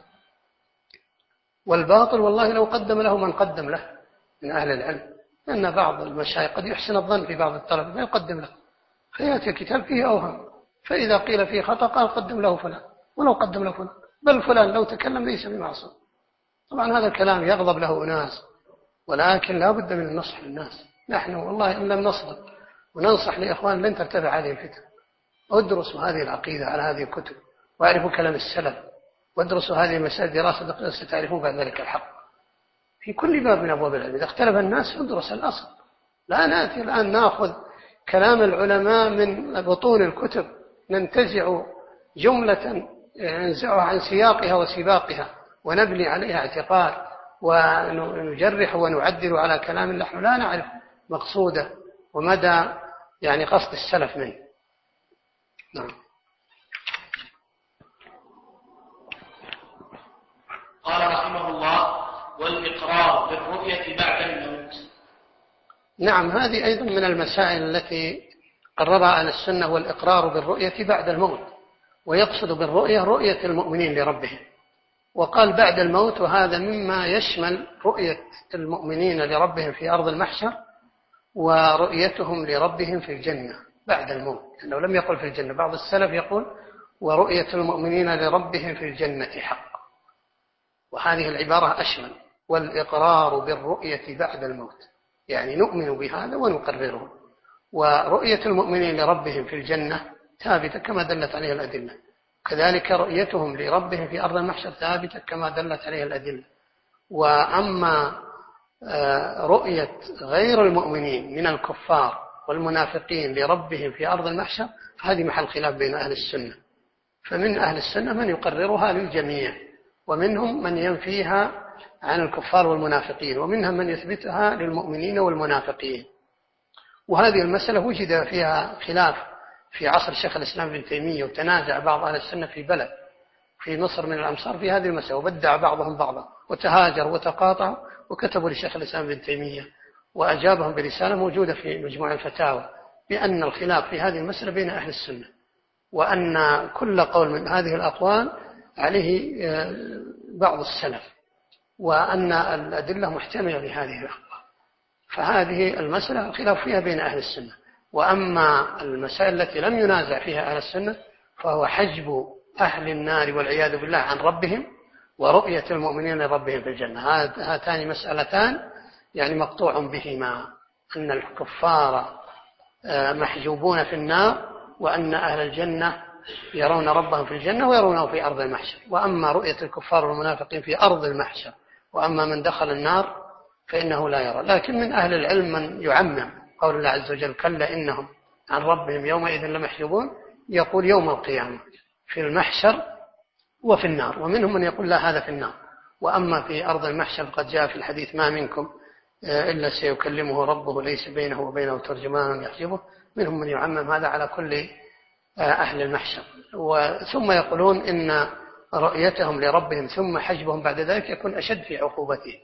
والباطل والله لو قدم له من قدم له من أهل العلم، لأن بعض المشايخ قد يحسن الظن في بعض الطلبة فيقدم له، فيأتي الكتاب فيه أوهم، فإذا قيل فيه خطأ قال قدم له فلان، ولو قدم له فلان، بل فلان لو تكلم ليس بمعصوم. طبعا هذا الكلام يغضب له أناس، ولكن لا بد من النصح للناس. نحن والله إن لم نصدق وننصح لإخوان لن ترتفع هذه الفتنة. ادرسوا هذه العقيدة على هذه الكتب واعرفوا كلام السلف وادرسوا هذه المسائل دراسة ستعرفون بعد ذلك الحق في كل باب من أبواب العلم. إذا اختلف الناس ادرس الأصل، لا نأتي الآن نأخذ كلام العلماء من بطون الكتب ننتزع جملة ننزعها عن سياقها وسباقها ونبني عليها اعتقاد ونجرح ونعدل على كلام نحن لا نعرف مقصوده ومدى يعني قصد السلف منه. نعم. قال رحمه الله: والإقرار بالرؤية بعد الموت. نعم، هذه أيضا من المسائل التي قررها أهل السنة، والإقرار بالرؤية بعد الموت، ويقصد بالرؤية رؤية المؤمنين لربهم. وقال بعد الموت، وهذا مما يشمل رؤية المؤمنين لربهم في أرض المحشر ورؤيتهم لربهم في الجنة بعد الموت، لأنه لم يقل في الجنة. بعض السلف يقول ورؤية المؤمنين لربهم في الجنة حق، وهذه العبارة أشمل. والإقرار بالرؤية بعد الموت يعني نؤمن بهذا ونقرره. ورؤية المؤمنين لربهم في الجنة ثابتة كما دلت عليه الأدلة، كذلك رؤيتهم لربهم في أرض المحشر ثابتة كما دلت عليه الأدلة. وأما رؤية غير المؤمنين من الكفار والمنافقين لربهم في أرض المحشر هذه محل خلاف بين أهل السنة، فمن أهل السنة من يقررها للجميع، ومنهم من ينفيها عن الكفار والمنافقين، ومنهم من يثبتها للمؤمنين والمنافقين. وهذه المسألة وجد فيها خلاف في عصر شيخ الإسلام ابن تيمية، وتنازع بعض أهل السنة في بلد في مصر من الأمصار في هذه المسألة، وبدع بعضهم بعضا وتهاجر وتقاطع، وكتبوا لشيخ الإسلام ابن تيمية وأجابهم برسالة موجودة في مجموع الفتاوى بأن الخلاف في هذه المسألة بين أهل السنة، وأن كل قول من هذه الأقوال عليه بعض السلف، وأن الأدلة محتملة لهذه الأقوال. فهذه المسألة الخلاف فيها بين أهل السنة. وأما المسائل التي لم ينازع فيها أهل السنة فهو حجب أهل النار والعياذ بالله عن ربهم، ورؤية المؤمنين لربهم في الجنة. هاتان مسألتان يعني مقطوع بهما، أن الكفار محجوبون في النار، وأن أهل الجنة يرون ربهم في الجنة ويرونه في أرض المحشر. وأما رؤية الكفار والمنافقين في أرض المحشر، وأما من دخل النار فإنه لا يرى. لكن من أهل العلم من يعمم قول الله عز وجل: كلا إنهم عن ربهم يومئذ لمحجوبون، يقول يوم القيامة في المحشر وفي النار. ومنهم من يقول لا، هذا في النار. وأما في أرض المحشر قد جاء في الحديث: ما منكم إلا سيكلمه ربه ليس بينه وبينه ترجمان يحجبه. منهم من يعمم هذا على كل أهل المحشر. ثم يقولون إن رؤيتهم لربهم ثم حجبهم بعد ذلك يكون أشد في عقوبته.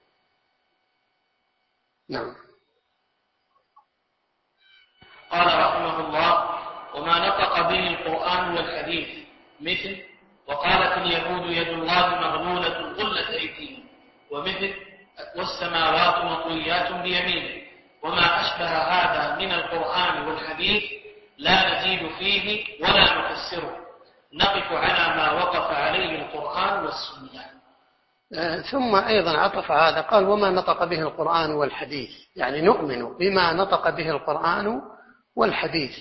نعم. قال رحمه الله: وما نطق به القرآن والحديث، مثل وقالت اليهود يد الله مغلولة غلت أيديهم، ومثل والسماوات مطويات بيمينه، وما أشبه هذا من القرآن والحديث لا نزيد فيه ولا نفسره، نقف على ما وقف عليه القرآن والسنة. ثم أيضا عطف هذا قال: وما نطق به القرآن والحديث، يعني نؤمن بما نطق به القرآن والحديث.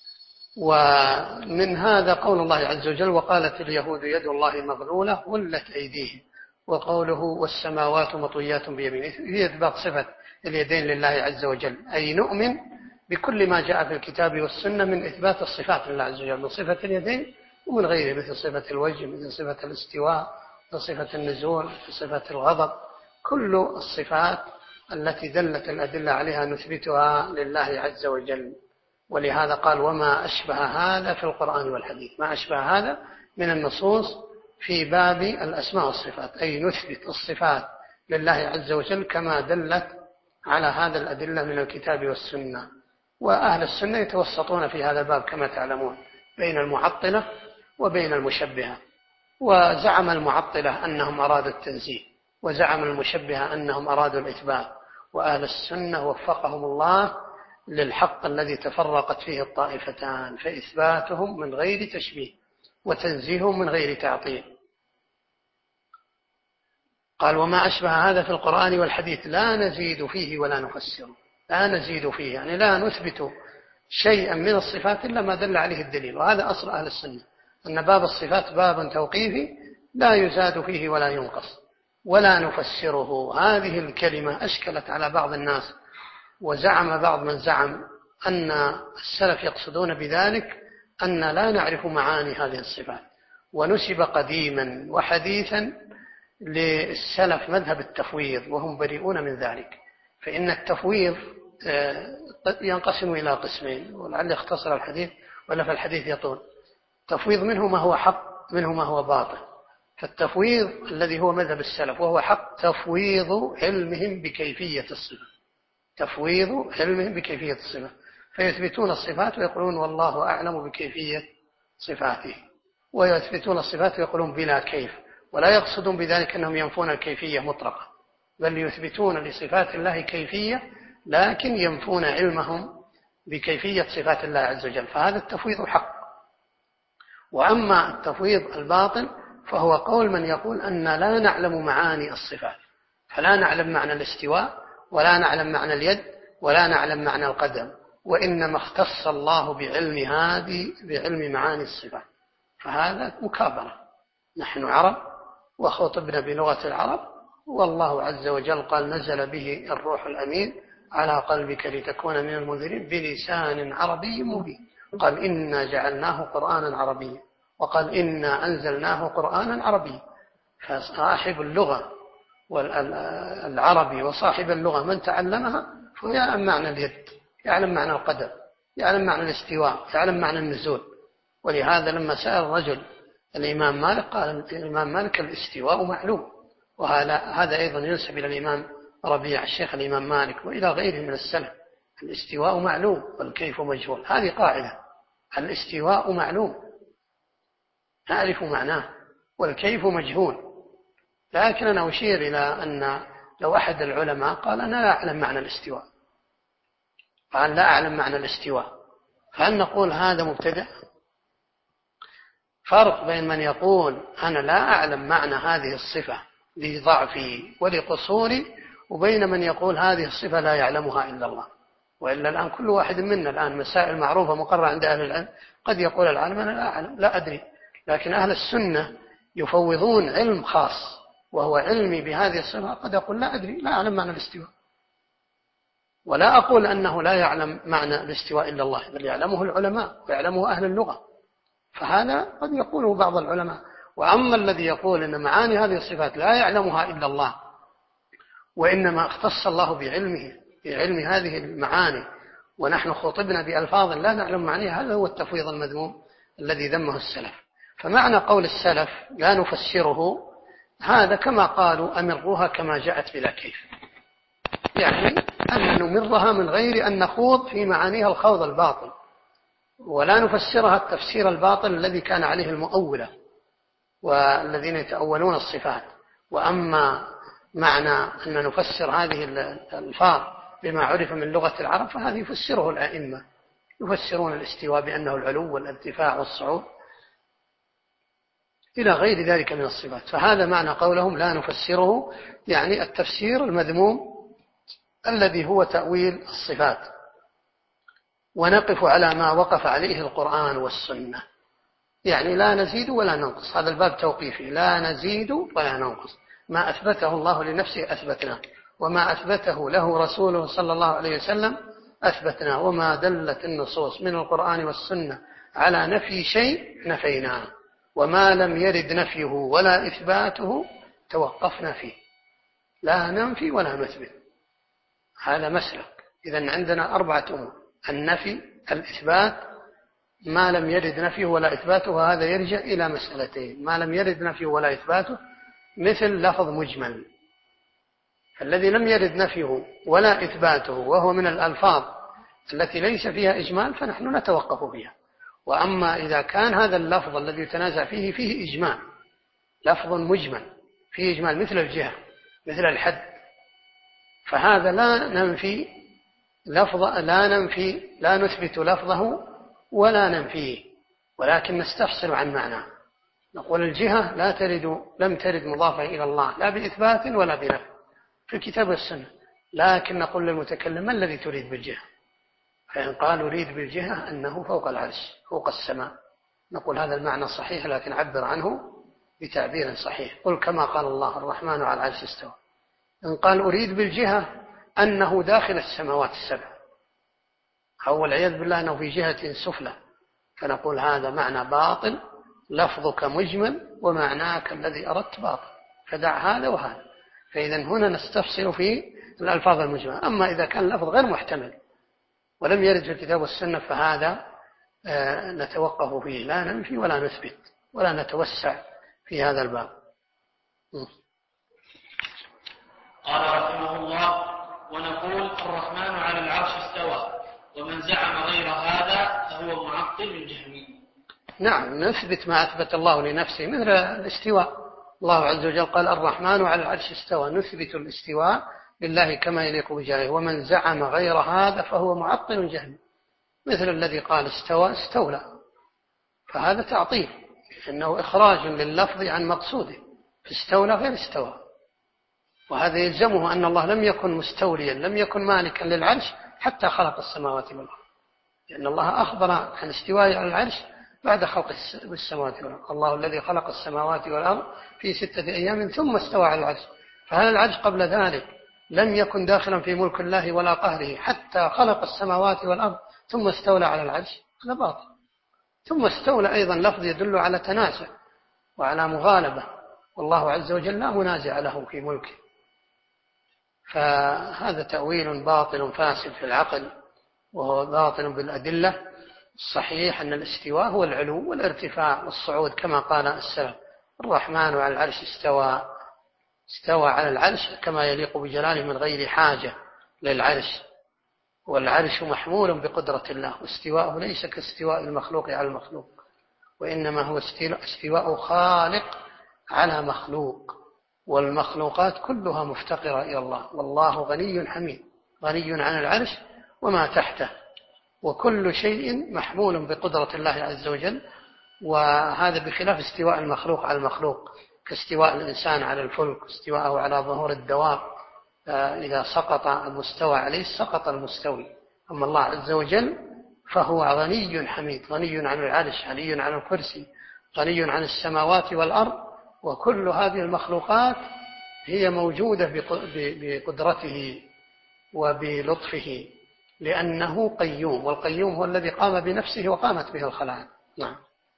ومن هذا قول الله عز وجل: وقالت اليهود يد الله مغلولة غلت أيديهم، وقوله والسماوات مطويات بيمينه، هي إثبات صفة اليدين لله عز وجل. أي نؤمن بكل ما جاء في الكتاب والسنة من إثبات الصفات لله عز وجل، من صفة اليدين ومن غيره، مثل صفة الوجه، مثل صفة الاستواء، مثل صفة النزول، مثل صفة الغضب. كل الصفات التي دلت الأدلة عليها نثبتها لله عز وجل. ولهذا قال: وما أشبه هذا في القرآن والحديث. ما أشبه هذا من النصوص في باب الأسماء والصفات، أي نثبت الصفات لله عز وجل كما دلت على هذا الأدلة من الكتاب والسنة. وأهل السنة يتوسطون في هذا الباب كما تعلمون بين المعطلة وبين المشبهة. وزعم المعطلة أنهم أرادوا التنزيه، وزعم المشبهة أنهم أرادوا الإثبات. وأهل السنة وفقهم الله للحق الذي تفرقت فيه الطائفتان، فإثباتهم من غير تشبيه وتنزيههم من غير تعطيل. قال: وما أشبه هذا في القرآن والحديث لا نزيد فيه ولا نفسره. لا نزيد فيه يعني لا نثبت شيئا من الصفات إلا ما دل عليه الدليل. وهذا أصل أهل السنة، أن باب الصفات باب توقيفي لا يزاد فيه ولا ينقص. ولا نفسره، هذه الكلمة أشكلت على بعض الناس، وزعم بعض من زعم أن السلف يقصدون بذلك أن لا نعرف معاني هذه الصفات. ونسب قديما وحديثا للسلف مذهب التفويض، وهم بريئون من ذلك. فإن التفويض ينقسم إلى قسمين، ولعل اختصر الحديث ولا في الحديث يطول. تفويض منه ما هو حق، منه ما هو باطل. فالتفويض الذي هو مذهب السلف وهو حق تفويض علمهم بكيفية الصفة، تفويض علمهم بكيفية الصفة، فيثبتون الصفات ويقولون والله أعلم بكيفية صفاته، ويثبتون الصفات ويقولون بلا كيف. ولا يقصدون بذلك أنهم ينفون الكيفية مطلقة، بل يثبتون لصفات الله كيفية لكن ينفون علمهم بكيفية صفات الله عز وجل. فهذا التفويض حق. وأما التفويض الباطل فهو قول من يقول أن لا نعلم معاني الصفات، فلا نعلم معنى الاستواء، ولا نعلم معنى اليد، ولا نعلم معنى القدم، وإنما اختص الله بعلم هذه بعلم معاني الصفات. فهذا مكابرة. نحن عرب وخطبنا بلغة العرب، والله عز وجل قال: نزل به الروح الأمين على قلبك لتكون من المنذرين بلسان عربي مبين. قال: إنا جعلناه قرآنا عربيا، وقال: إنا أنزلناه قرآنا عربيا. فصاحب اللغة والعربي وصاحب اللغة من تعلمها فهو يعلم معنى اليد، يعلم معنى القدم، يعلم معنى الاستواء، يعلم معنى النزول. ولهذا لما سأل رجل الإمام مالك قال الإمام مالك: الاستواء معلوم. وهذا هذا أيضا ينسب إلى الإمام ربيع الشيخ الإمام مالك وإلى غيره من السلف: الاستواء معلوم والكيف مجهول. هذه قاعدة: الاستواء معلوم نعرف معناه، والكيف مجهول. لكن أنا أشير إلى أن لو أحد العلماء قال: أنا لا أعلم معنى الاستواء، قال: لا أعلم معنى الاستواء، فهل نقول هذا مبتدع؟ فرق بين من يقول أنا لا أعلم معنى هذه الصفة لضعفي ولقصوري، وبين من يقول هذه الصفة لا يعلمها إلا الله. وإلا الآن كل واحد منا الآن مسائل معروفة مقررة عند أهل العلم قد يقول العالم أنا لا أعلم لا أدري، لكن أهل السنة يفوضون علم خاص وهو علمي بهذه الصفة، قد أقول لا أدري لا أعلم معنى الاستواء، ولا أقول أنه لا يعلم معنى الاستواء إلا الله، بل يعلمه العلماء ويعلمه أهل اللغة، فهذا قد يقوله بعض العلماء. وأما الذي يقول أن معاني هذه الصفات لا يعلمها إلا الله وإنما اختص الله بعلمه بعلم هذه المعاني ونحن خطبنا بألفاظ لا نعلم معناها، هذا هو التفويض المذموم الذي ذمه السلف. فمعنى قول السلف لا نفسره هذا كما قالوا أمروها كما جاءت بلا كيف، يعني أن نمرها من غير أن نخوض في معانيها الخوض الباطل، ولا نفسرها التفسير الباطل الذي كان عليه المؤولة والذين يتأولون الصفات. وأما معنى أن نفسر هذه الألفاظ بما عرف من لغة العرب فهذا يفسره الأئمة، يفسرون الاستواء بأنه العلو والارتفاع والصعود إلى غير ذلك من الصفات. فهذا معنى قولهم لا نفسره، يعني التفسير المذموم الذي هو تأويل الصفات، ونقف على ما وقف عليه القرآن والسنة، يعني لا نزيد ولا ننقص. هذا الباب توقيفي، لا نزيد ولا ننقص، ما أثبته الله لنفسه أثبتناه، وما أثبته له رسوله صلى الله عليه وسلم أثبتناه، وما دلت النصوص من القرآن والسنة على نفي شيء نفيناه، وما لم يرد نفيه ولا إثباته توقفنا فيه، لا ننفي ولا نثبت. هذا مسلك. إذن عندنا أربعة أمور: النفي، الإثبات، ما لم يرد نفيه ولا إثباته، وهذا يرجع إلى مسألتين: ما لم يرد نفيه ولا إثباته مثل لفظ مجمل، فالذي لم يرد نفيه ولا إثباته وهو من الألفاظ التي ليس فيها إجمال فنحن نتوقف فيها. وأما إذا كان هذا اللفظ الذي يتنازع فيه فيه إجمال، لفظ مجمل فيه إجمال مثل الجهة مثل الحد، فهذا لا ننفي لفظ لا ننفي لا نثبت لفظه ولا ننفيه، ولكن نستفصل عن معناه. نقول الجهة لا ترد لم ترد مضافة إلى الله لا بإثبات ولا بنفي في الكتاب والسنة، لكن نقول للمتكلم ما الذي تريد بالجهة؟ فإن قال أريد بالجهة أنه فوق العرش فوق السماء، نقول هذا المعنى صحيح لكن عبر عنه بتعبير صحيح، قل كما قال الله الرحمن على العرش استوى. إن قال أريد بالجهة أنه داخل السماوات السبع أو والعياذ بالله أنه في جهة سفلى، فنقول هذا معنى باطل، لفظك مجمل ومعناك الذي أردت باطل، فدع هذا وهذا. فإذا هنا نستفصل في الألفاظ المجملة. أما إذا كان اللفظ غير محتمل ولم يرد في الكتاب والسنة فهذا آه نتوقف فيه، لا ننفي ولا نثبت ولا نتوسع في هذا الباب. قال رحمه الله: ونقول الرحمن على العرش استوى، ومن زعم غير هذا فهو معطل جهمي. نعم، نثبت ما أثبت الله لنفسه مثل الاستواء. الله عز وجل قال الرحمن على العرش استوى، نثبت الاستواء لله كما يليق بجلاله. ومن زعم غير هذا فهو معطل جهمي، مثل الذي قال استوى استولى، فهذا تعطيل، إنه إخراج لللفظ عن مقصوده، فاستولى غير استوى. وهذا يلزمه أن الله لم يكن مستوليا، لم يكن مالكا للعرش حتى خلق السماوات والأرض، لأن الله أخبر عن استوائه على العرش بعد خلق السماوات والأرض. الله الذي خلق السماوات والأرض في ستة أيام ثم استوى على العرش، فهل العرش قبل ذلك لم يكن داخلا في ملك الله ولا قهره حتى خلق السماوات والأرض ثم استولى على العرش؟ هذا باطل. ثم استولى أيضا لفظ يدل على تنازع وعلى مغالبة، والله عز وجل لا منازع له في ملكه، فهذا تأويل باطل فاسد في العقل، وهو باطل بالأدلة. الصحيح أن الاستواء هو العلو والارتفاع والصعود كما قال السلف: الرحمن على العرش استوى، استوى على العرش كما يليق بجلاله من غير حاجة للعرش، والعرش محمول بقدرة الله، واستواءه ليس كاستواء المخلوق على المخلوق، وإنما هو استواء خالق على مخلوق، والمخلوقات كلها مفتقرة إلى الله، والله غني حميد، غني عن العرش وما تحته، وكل شيء محمول بقدرة الله عز وجل. وهذا بخلاف استواء المخلوق على المخلوق، كاستواء الإنسان على الفلك، استواءه على ظهور الدواب، إذا سقط المستوى عليه سقط المستوي، أما الله عز وجل فهو غني حميد، غني عن العرش، غني عن الكرسي، غني عن السماوات والأرض، وكل هذه المخلوقات هي موجودة بقدرته وبلطفه، لأنه قيوم، والقيوم هو الذي قام بنفسه وقامت به الخلائق. نعم.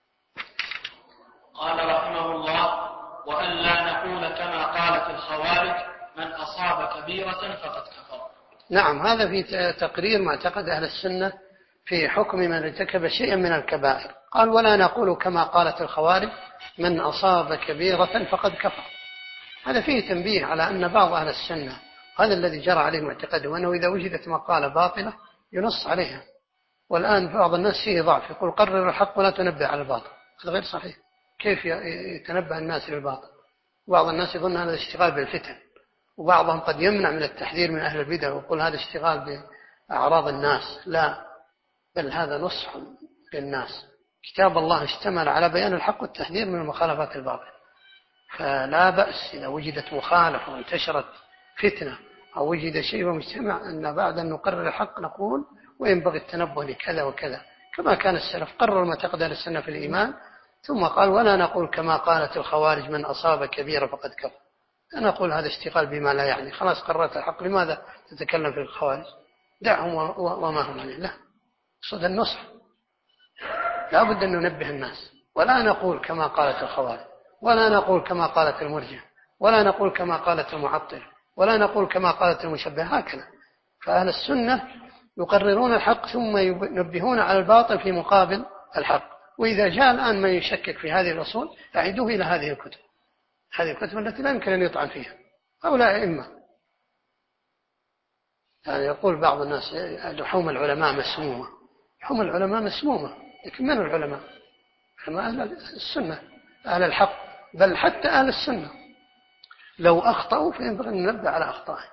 قال رحمه الله: وأن لا نقول كما قالت الخوارج من أصاب كبيرة فقد كفر. نعم، هذا في تقرير معتقد أهل السنة في حكم من ارتكب شيئا من الكبائر. قال: ولا نقول كما قالت الخوارج من أصاب كبيرة فقد كفر. هذا فيه تنبيه على أن بعض أهل السنة هذا الذي جرى عليه معتقده، وأنه إذا وجدت مقالة باطلة ينص عليها. والآن بعض الناس فيه ضعف، يقول قرر الحق ولا تنبه على الباطل. هذا غير صحيح. كيف يتنبه الناس للباطل؟ بعض الناس يظن هذا اشتغال بالفتن، وبعضهم قد يمنع من التحذير من أهل البدع ويقول هذا اشتغال بأعراض الناس. لا، بل هذا نصح للناس. كتاب الله اشتمل على بيان الحق والتحذير من المخالفات الباطلة، فلا بأس إذا وجدت مخالفة وانتشرت فتنة أو وجد شيء ومجتمع أن بعد أن نقرر الحق نقول وينبغي التنبه لكذا وكذا، كما كان السلف قرروا ما تقدر السنة في الإيمان، ثم قال: ولا نقول كما قالت الخوارج من أصاب كبيرة فقد كفر. أنا أقول هذا اشتغال بما لا يعني. خلاص قررت الحق، لماذا تتكلم في الخوارج؟ دعهم وما هم عليه. لا، صد النصح، لا بد أن ننبه الناس. ولا نقول كما قالت الخوارج، ولا نقول كما قالت المرجئة، ولا نقول كما قالت المعطلة، ولا نقول كما قالت المشبهة. هكذا. فأهل السنة يقررون الحق ثم ينبهون على الباطل في مقابل الحق. وإذا جاء الآن من يشكك في هذه الأصول أعيدوه إلى هذه الكتب، هذه الكتب التي لا يمكن أن يطعن فيها. هؤلاء أئمة. يعني يقول بعض الناس لحوم العلماء مسمومة. لحوم العلماء مسمومة، لكن من العلماء؟ علماء أهل السنة، أهل الحق، بل حتى أهل السنة لو أخطأوا فينبغي أن ننبه على أخطائهم.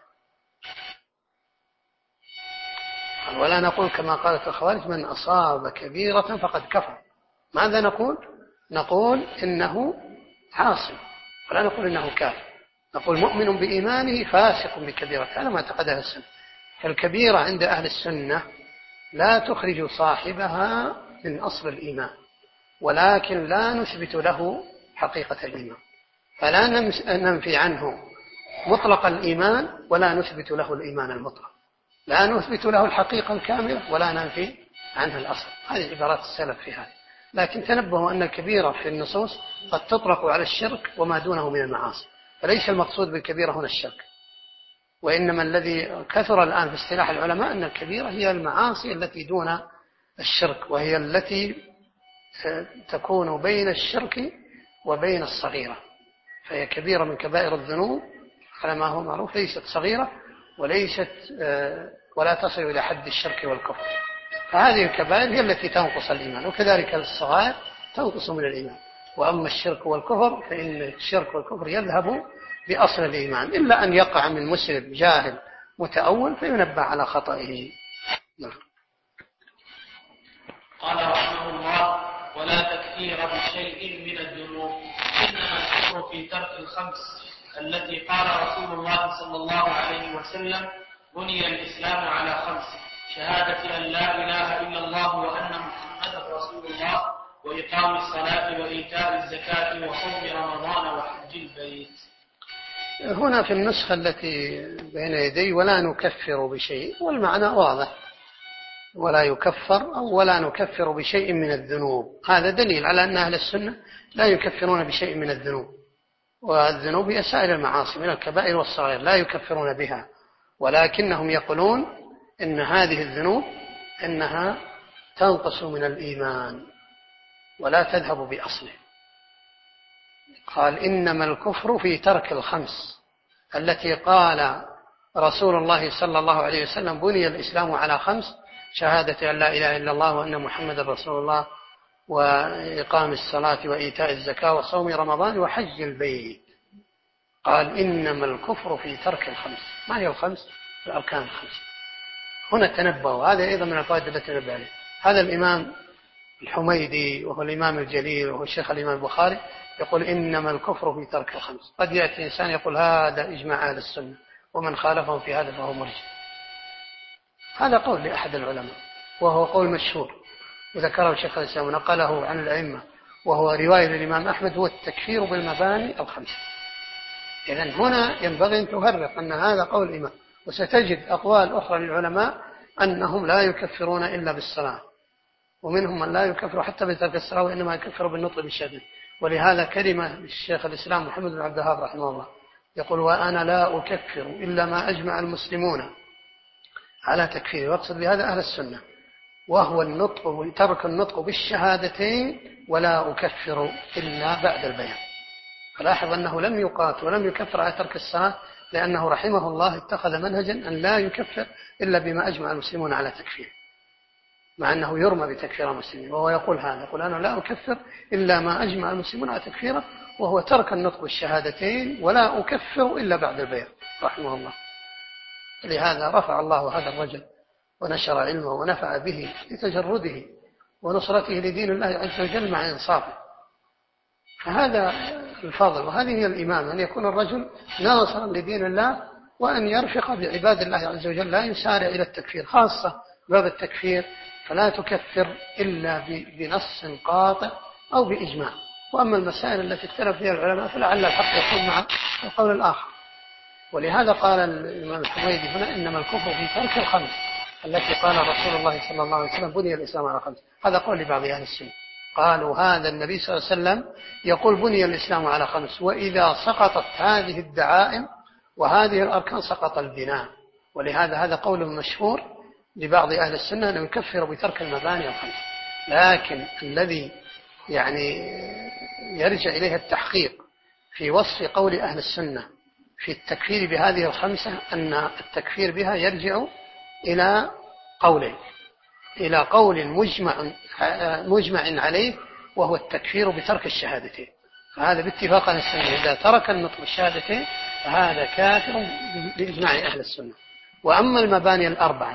ولا نقول كما قالت الخوارج من أصاب كبيرة فقد كفر. ماذا نقول؟ نقول إنه عاصم، ولا نقول إنه كافر. نقول مؤمن بإيمانه فاسق بكبيرة. هذا ما اعتقد أهل السنة. فالكبيرة عند أهل السنة لا تخرج صاحبها من أصل الإيمان، ولكن لا نثبت له حقيقة الإيمان. فلا ننفي عنه مطلق الإيمان ولا نثبت له الإيمان المطلق، لا نثبت له الحقيقة الكاملة ولا ننفي عنه الأصل. هذه عبارات السلف في هذا. لكن تنبهوا أن الكبيرة في النصوص قد تطلق على الشرك وما دونه من المعاصي، فليس المقصود بالكبيرة هنا الشرك، وإنما الذي كثر الآن في اصطلاح العلماء أن الكبيرة هي المعاصي التي دون الشرك، وهي التي تكون بين الشرك وبين الصغيرة، فهي كبيرة من كبائر الذنوب على ما هو معروف، ليست صغيرة وليست ولا تصل إلى حد الشرك والكفر. فهذه الكبائر هي التي تنقص الإيمان، وكذلك الصغائر تنقص من الإيمان. وأما الشرك والكفر فإن الشرك والكفر يذهب بأصل الإيمان، إلا أن يقع من مسلم جاهل متأول فينبه على خطئه. نعم. قال رحمه الله: ولا تكفير بشيء من الذنوب، إنما الكفر في ترك الخمس التي قال رسول الله صلى الله عليه وسلم: بني الإسلام على خمس: شهادة أن لا إله إلا الله وأن محمدا رسول الله، وإقام الصلاة وإيتاء الزكاة وصوم رمضان وحج البيت. هنا في النسخة التي بين يدي ولا نكفر بشيء، والمعنى واضح: ولا يكفر أو ولا نكفر بشيء من الذنوب. هذا دليل على أن أهل السنة لا يكفرون بشيء من الذنوب، والذنوب هي سائر المعاصي من الكبائر والصغائر لا يكفرون بها، ولكنهم يقولون إن هذه الذنوب إنها تنقص من الإيمان ولا تذهب بأصله. قال: إنما الكفر في ترك الخمس التي قال رسول الله صلى الله عليه وسلم: بني الإسلام على خمس: شهادة أن لا إله إلا الله وأن محمد رسول الله، وإقام الصلاة وإيتاء الزكاة وصوم رمضان وحج البيت. قال: إنما الكفر في ترك الخمس. ما هي الخمس؟ الأركان الخمس. هنا تنبهوا، هذا أيضا من الفوائد التي نبه عليه. هذا الإمام الحميدي وهو الإمام الجليل وهو الشيخ الإمام البخاري يقول: إنما الكفر في ترك الخمس. قد يأتي إنسان يقول هذا إجماع أهل السنة ومن خالفهم في هذا فهو مرجئ. هذا قول لأحد العلماء وهو قول مشهور وذكره شيخ الإسلام ونقله عن الأئمة وهو رواية الإمام أحمد، هو التكفير بالمباني الخمسة. إذن هنا ينبغي أن تفرق أن هذا قول الإمام، وستجد أقوال أخرى للعلماء أنهم لا يكفرون إلا بالصلاة، ومنهم من لا يكفر حتى بترك الصلاة وإنما يكفر بالنطق بالشهادة. ولهذا كلمة الشيخ الإسلام محمد بن عبد الوهاب رحمه الله يقول: وأنا لا أكفر إلا ما أجمع المسلمون على تكفيره، واقصد بهذا أهل السنة، وهو النطق وترك النطق بالشهادتين، ولا أكفر إلا بعد البيان. فلاحظ أنه لم يقاتل ولم يكفر على ترك الصلاة، لأنه رحمه الله اتخذ منهجا أن لا يكفر إلا بما أجمع المسلمون على تكفيره، مع أنه يرمى بتكفير المسلمين، وهو يقول هذا، يقول: أنا لا أكفر إلا ما أجمع المسلمون على تكفيره، وهو ترك النطق بالشهادتين، ولا أكفر إلا بعد البيان، رحمه الله. لهذا رفع الله هذا الرجل ونشر علمه ونفع به لتجرده ونصرته لدين الله عز وجل مع إنصافه. فهذا الفضل، وهذه هي الإمام، أن يكون الرجل ناصرا لدين الله، وأن يرفق بعباد الله عز وجل، لا يسارع إلى التكفير، خاصة باب التكفير فلا تكفر إلا بنص قاطع أو بإجماع. وأما المسائل التي اختلف فيها العلماء فلعل الحق يكون مع القول الآخر. ولهذا قال الإمام الحميدي هنا: إنما الكفر في ترك الخمس التي قال رسول الله صلى الله عليه وسلم: بني الإسلام على خمس. هذا قول لبعض أهل السنة، قالوا هذا النبي صلى الله عليه وسلم يقول: بني الإسلام على خمس، وإذا سقطت هذه الدعائم وهذه الأركان سقط البناء. ولهذا هذا قول مشهور لبعض أهل السنة أنه يكفر بترك المباني الخمس. لكن الذي يعني يرجع إليه التحقيق في وصف قول أهل السنة في التكفير بهذه الخمسة أن التكفير بها يرجع إلى قولين: إلى قول مجمع, مجمع عليه، وهو التكفير بترك الشهادتين، فهذا باتفاق أهل السنة إذا ترك النطق بالشهادتين فهذا كافر بإجماع أهل السنة. وأما المباني الأربعة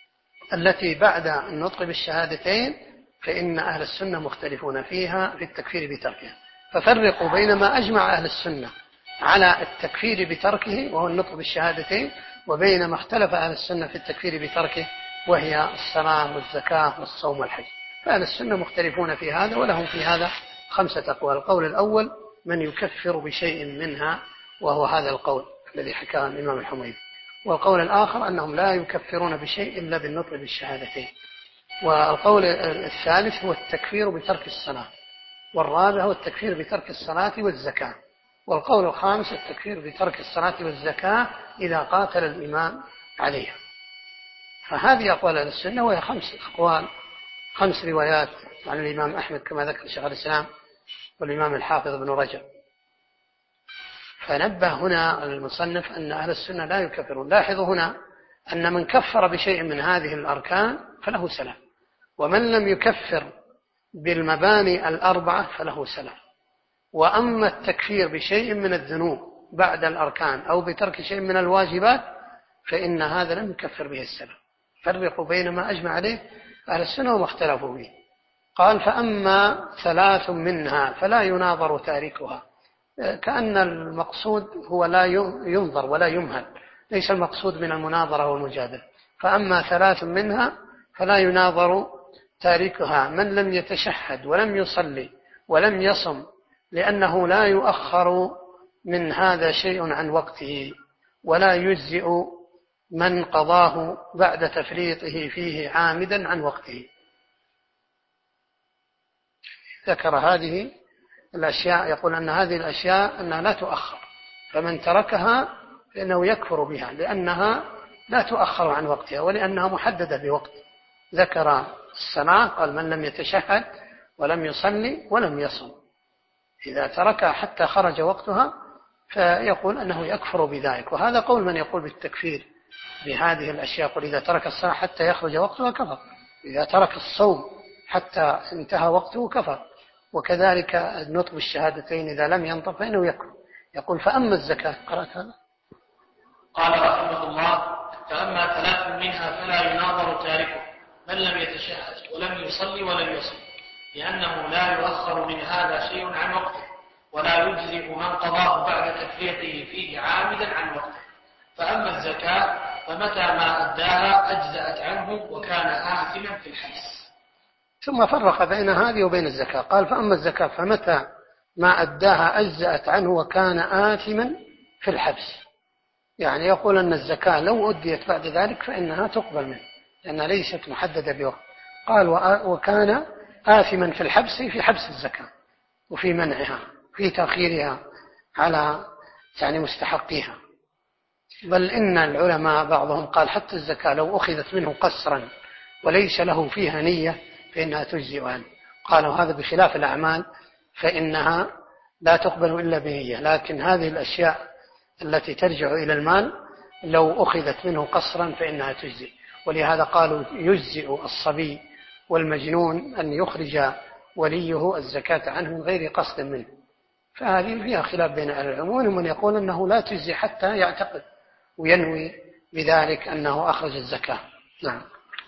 التي بعد النطق بالشهادتين فإن أهل السنة مختلفون فيها في التكفير بتركها، ففرقوا بين ما أجمع أهل السنة على التكفير بتركه وهو النطق بالشهادتين، وبين ما اختلف أهل السنة في التكفير بتركه وهي الصلاة والزكاة والصوم والحج. فأهل السنة مختلفون في هذا، ولهم في هذا خمسة أقوال: القول الأول من يكفر بشيء منها، وهو هذا القول الذي حكاه الإمام الحميدي. والقول الآخر أنهم لا يكفرون بشيء إلا بالنطق بالشهادتين. والقول الثالث هو التكفير بترك الصلاة. والرابع هو التكفير بترك الصلاة والزكاة. والقول الخامس التكفير بترك الصلاة والزكاة إذا قاتل الإمام عليها. فهذه أقوال أهل السنة، وهي خمس أقوال، خمس روايات عن الإمام أحمد كما ذكر شيخ الإسلام والإمام الحافظ ابن رجب. فنبه هنا المصنف أن أهل السنة لا يكفرون. لاحظوا هنا أن من كفر بشيء من هذه الأركان فله سلام، ومن لم يكفر بالمباني الأربعة فله سلام. وأما التكفير بشيء من الذنوب بعد الأركان أو بترك شيء من الواجبات فإن هذا لم يكفر به السلام. فرقوا بين ما أجمع عليه أهل السنة وما اختلفوا به. قال: فأما ثلاث منها فلا يناظر تاركها، كأن المقصود هو لا ينظر ولا يمهل، ليس المقصود من المناظرة والمجادلة. فأما ثلاث منها فلا يناظر تاركها: من لم يتشهد ولم يصلي ولم يصم، لأنه لا يؤخر من هذا شيء عن وقته، ولا يجزئ من قضاه بعد تفريطه فيه عامدا عن وقته. ذكر هذه الأشياء، يقول أن هذه الأشياء أنها لا تؤخر، فمن تركها فإنه يكفر بها لأنها لا تؤخر عن وقتها ولأنها محددة بوقت. ذكر الصلاة، قال: من لم يتشهد ولم يصلي ولم يصم، إذا تركها حتى خرج وقتها فيقول أنه يكفر بذلك. وهذا قول من يقول بالتكفير بهذه الأشياء، يقول إذا ترك الصلاة حتى يخرج وقتها كفر، إذا ترك الصوم حتى انتهى وقته كفر، وكذلك النطق بالشهادتين إذا لم ينطق فإنه يكفر. يقول: فأما الزكاة، قرأت هذا؟ قال رحمه الله: فأما ثلاث منها فلا يناظر تاركه: من لم يتشهد ولم يصلي ولم يصم، لأنه لا يؤخر من هذا شيء عن وقته، ولا يجزئ من قضاه بعد تفريطه فيه عامدا عن وقته. فأما الزكاة فمتى ما أداها أجزأت عنه وكان آثما في الحبس. ثم فرق بين هذه وبين الزكاة، قال فأما الزكاة فمتى ما أداها أجزأت عنه وكان آثما في الحبس، يعني يقول أن الزكاة لو أديت بعد ذلك فإنها تقبل منه لأنها ليست محددة بوقت. قال وكان آثما في الحبس، في حبس الزكاة وفي منعها في تأخيرها على يعني مستحقيها. بل إن العلماء بعضهم قال حتى الزكاة لو أخذت منه قسرا وليس له فيها نية فإنها تجزئ عنه. قالوا هذا بخلاف الأعمال فإنها لا تقبل إلا بنية، لكن هذه الأشياء التي ترجع إلى المال لو أخذت منه قسرا فإنها تجزئ. ولهذا قالوا يجزئ الصبي والمجنون أن يخرج وليه الزكاة عنه من غير قصد منه. فهذه فيها خلاف بين أهل العلم، ومن يقول أنه لا تجزي حتى يعتقد وينوي بذلك أنه أخرج الزكاة. نعم.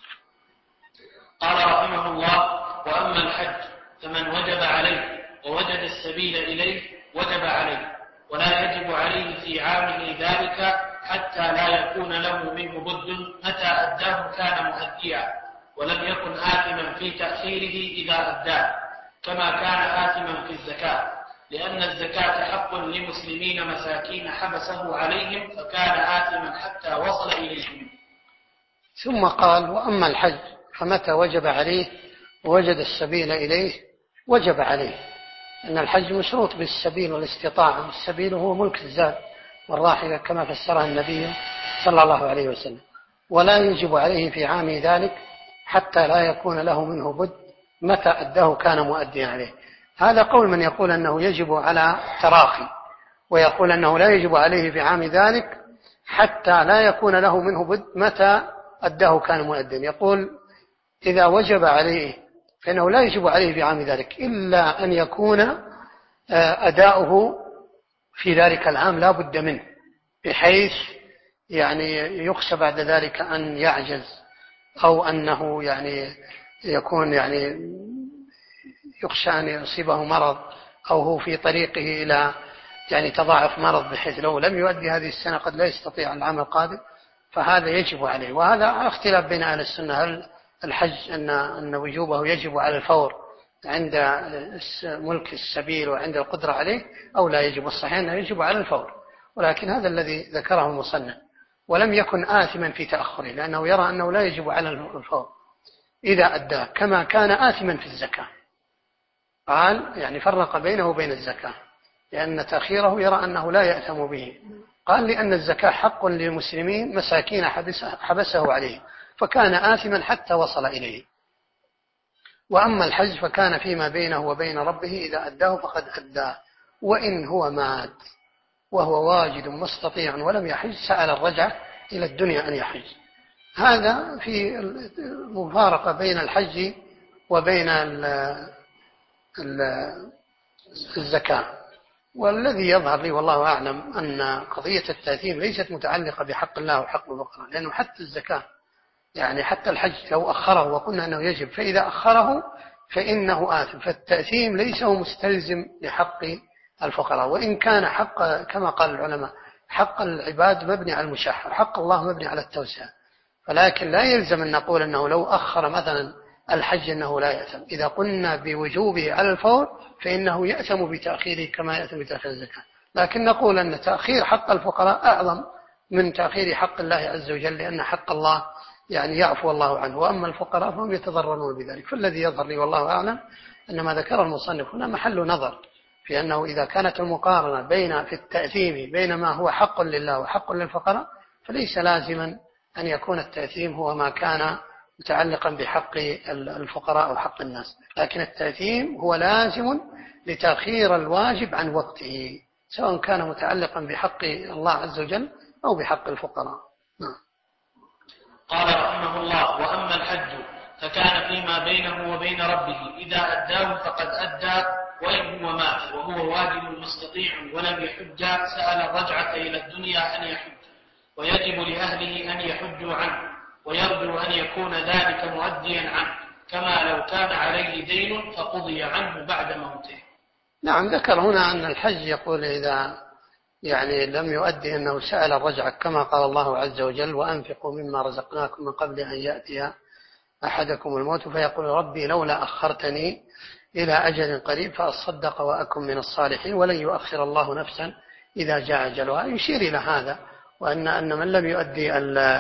قال رحمه الله وأما الحج فمن وجب عليه ووجد السبيل إليه وجب عليه، ولا يجب عليه في عامه ذلك حتى لا يكون له منه بد، متى أداه كان مؤديا ولم يكن آثما في تأخيره إذا أداه، كما كان آثما في الزكاة، لأن الزكاة حق لمسلمين مساكين حبسه عليهم فكان آثما حتى وصل إليهم. ثم قال وأما الحج فمتى وجب عليه ووجد السبيل إليه وجب عليه، أن الحج مشروط بالسبيل والاستطاعة. السبيل هو ملك الزاد والراحلة كما فسرها النبي صلى الله عليه وسلم، ولا يجب عليه في عام ذلك حتى لا يكون له منه بد، متى أداه كان مؤديا عليه. هذا قول من يقول أنه يجب على تراخي، ويقول أنه لا يجب عليه في عام ذلك حتى لا يكون له منه بد، متى أداه كان مؤديا. يقول إذا وجب عليه فإنه لا يجب عليه في عام ذلك إلا أن يكون أداؤه في ذلك العام لا بد منه، بحيث يعني يخشى بعد ذلك أن يعجز، أو أنه يعني يكون يعني يخشى أن يصيبه مرض، أو هو في طريقه إلى يعني تضاعف مرض بحيث لو لم يؤدي هذه السنة قد لا يستطيع العام القادم، فهذا يجب عليه. وهذا اختلاف بين أهل السنة، هل الحج أن, أن وجوبه يجب على الفور عند ملك السبيل وعند القدرة عليه أو لا يجب. الصحيح أنه يجب على الفور، ولكن هذا الذي ذكره المصنف، ولم يكن آثما في تأخره لأنه يرى أنه لا يجب على الفور إذا أداه، كما كان آثما في الزكاة. قال يعني فرق بينه وبين الزكاة، لأن تأخيره يرى أنه لا يأثم به. قال لأن الزكاة حق للمسلمين مساكين حبسه عليه فكان آثما حتى وصل إليه. وأما الحج فكان فيما بينه وبين ربه، إذا أداه فقد أداه، وإن هو مات وهو واجد مستطيع ولم يحج سأل الرجعة إلى الدنيا أن يحج. هذا في المفارقة بين الحج وبين الزكاة. والذي يظهر لي والله أعلم أن قضية التأثيم ليست متعلقة بحق الله وحق الفقراء، لأنه حتى الزكاة يعني حتى الحج لو أخره وقلنا أنه يجب، فإذا أخره فإنه آثم. فالتأثيم ليس هو مستلزم لحق الفقراء، وإن كان حق كما قال العلماء حق العباد مبني على المشاحة، حق الله مبني على التوسعة، فلكن لا يلزم أن نقول أنه لو أخر مثلا الحج أنه لا يأثم. إذا قلنا بوجوبه على الفور فإنه يأثم بتأخيره كما يأثم بتأخير الزكاة، لكن نقول أن تأخير حق الفقراء أعظم من تأخير حق الله عز وجل، لأن حق الله يعني يعفو الله عنه، وأما الفقراء فهم يتضررون بذلك. فالذي يظهر لي والله أعلم أن ما ذكر المصنف هنا محل نظر، في أنه إذا كانت المقارنة بين في التأثيم بين ما هو حق لله وحق للفقراء فليس لازما أن يكون التأثيم هو ما كان متعلقا بحق الفقراء وحق الناس، لكن التأثيم هو لازم لتأخير الواجب عن وقته، سواء كان متعلقا بحق الله عز وجل أو بحق الفقراء. نعم. قال رحمه الله وأما الحج فكان فيما بينه وبين ربه، إذا أداه فقد أدى، وإن هو مات وهو واجب مستطيع ولم يحج سأل الرجعة إلى الدنيا أن يحج، ويجب لأهله أن يحجوا عنه، ويرجو أن يكون ذلك مؤديا عنه، كما لو كان عليه دين فقضي عنه بعد موته. نعم. ذكر هنا أن الحج يقول إذا يعني لم يؤدي أنه سأل الرجعة كما قال الله عز وجل وأنفقوا مما رزقناكم من قبل أن يأتي أحدكم الموت فيقول ربي لولا أخرتني إلى أجل قريب فأصدق وأكن من الصالحين ولن يؤخر الله نفسا إذا جاء أجلها. يشير إلى هذا، وأن أن من لم يؤدي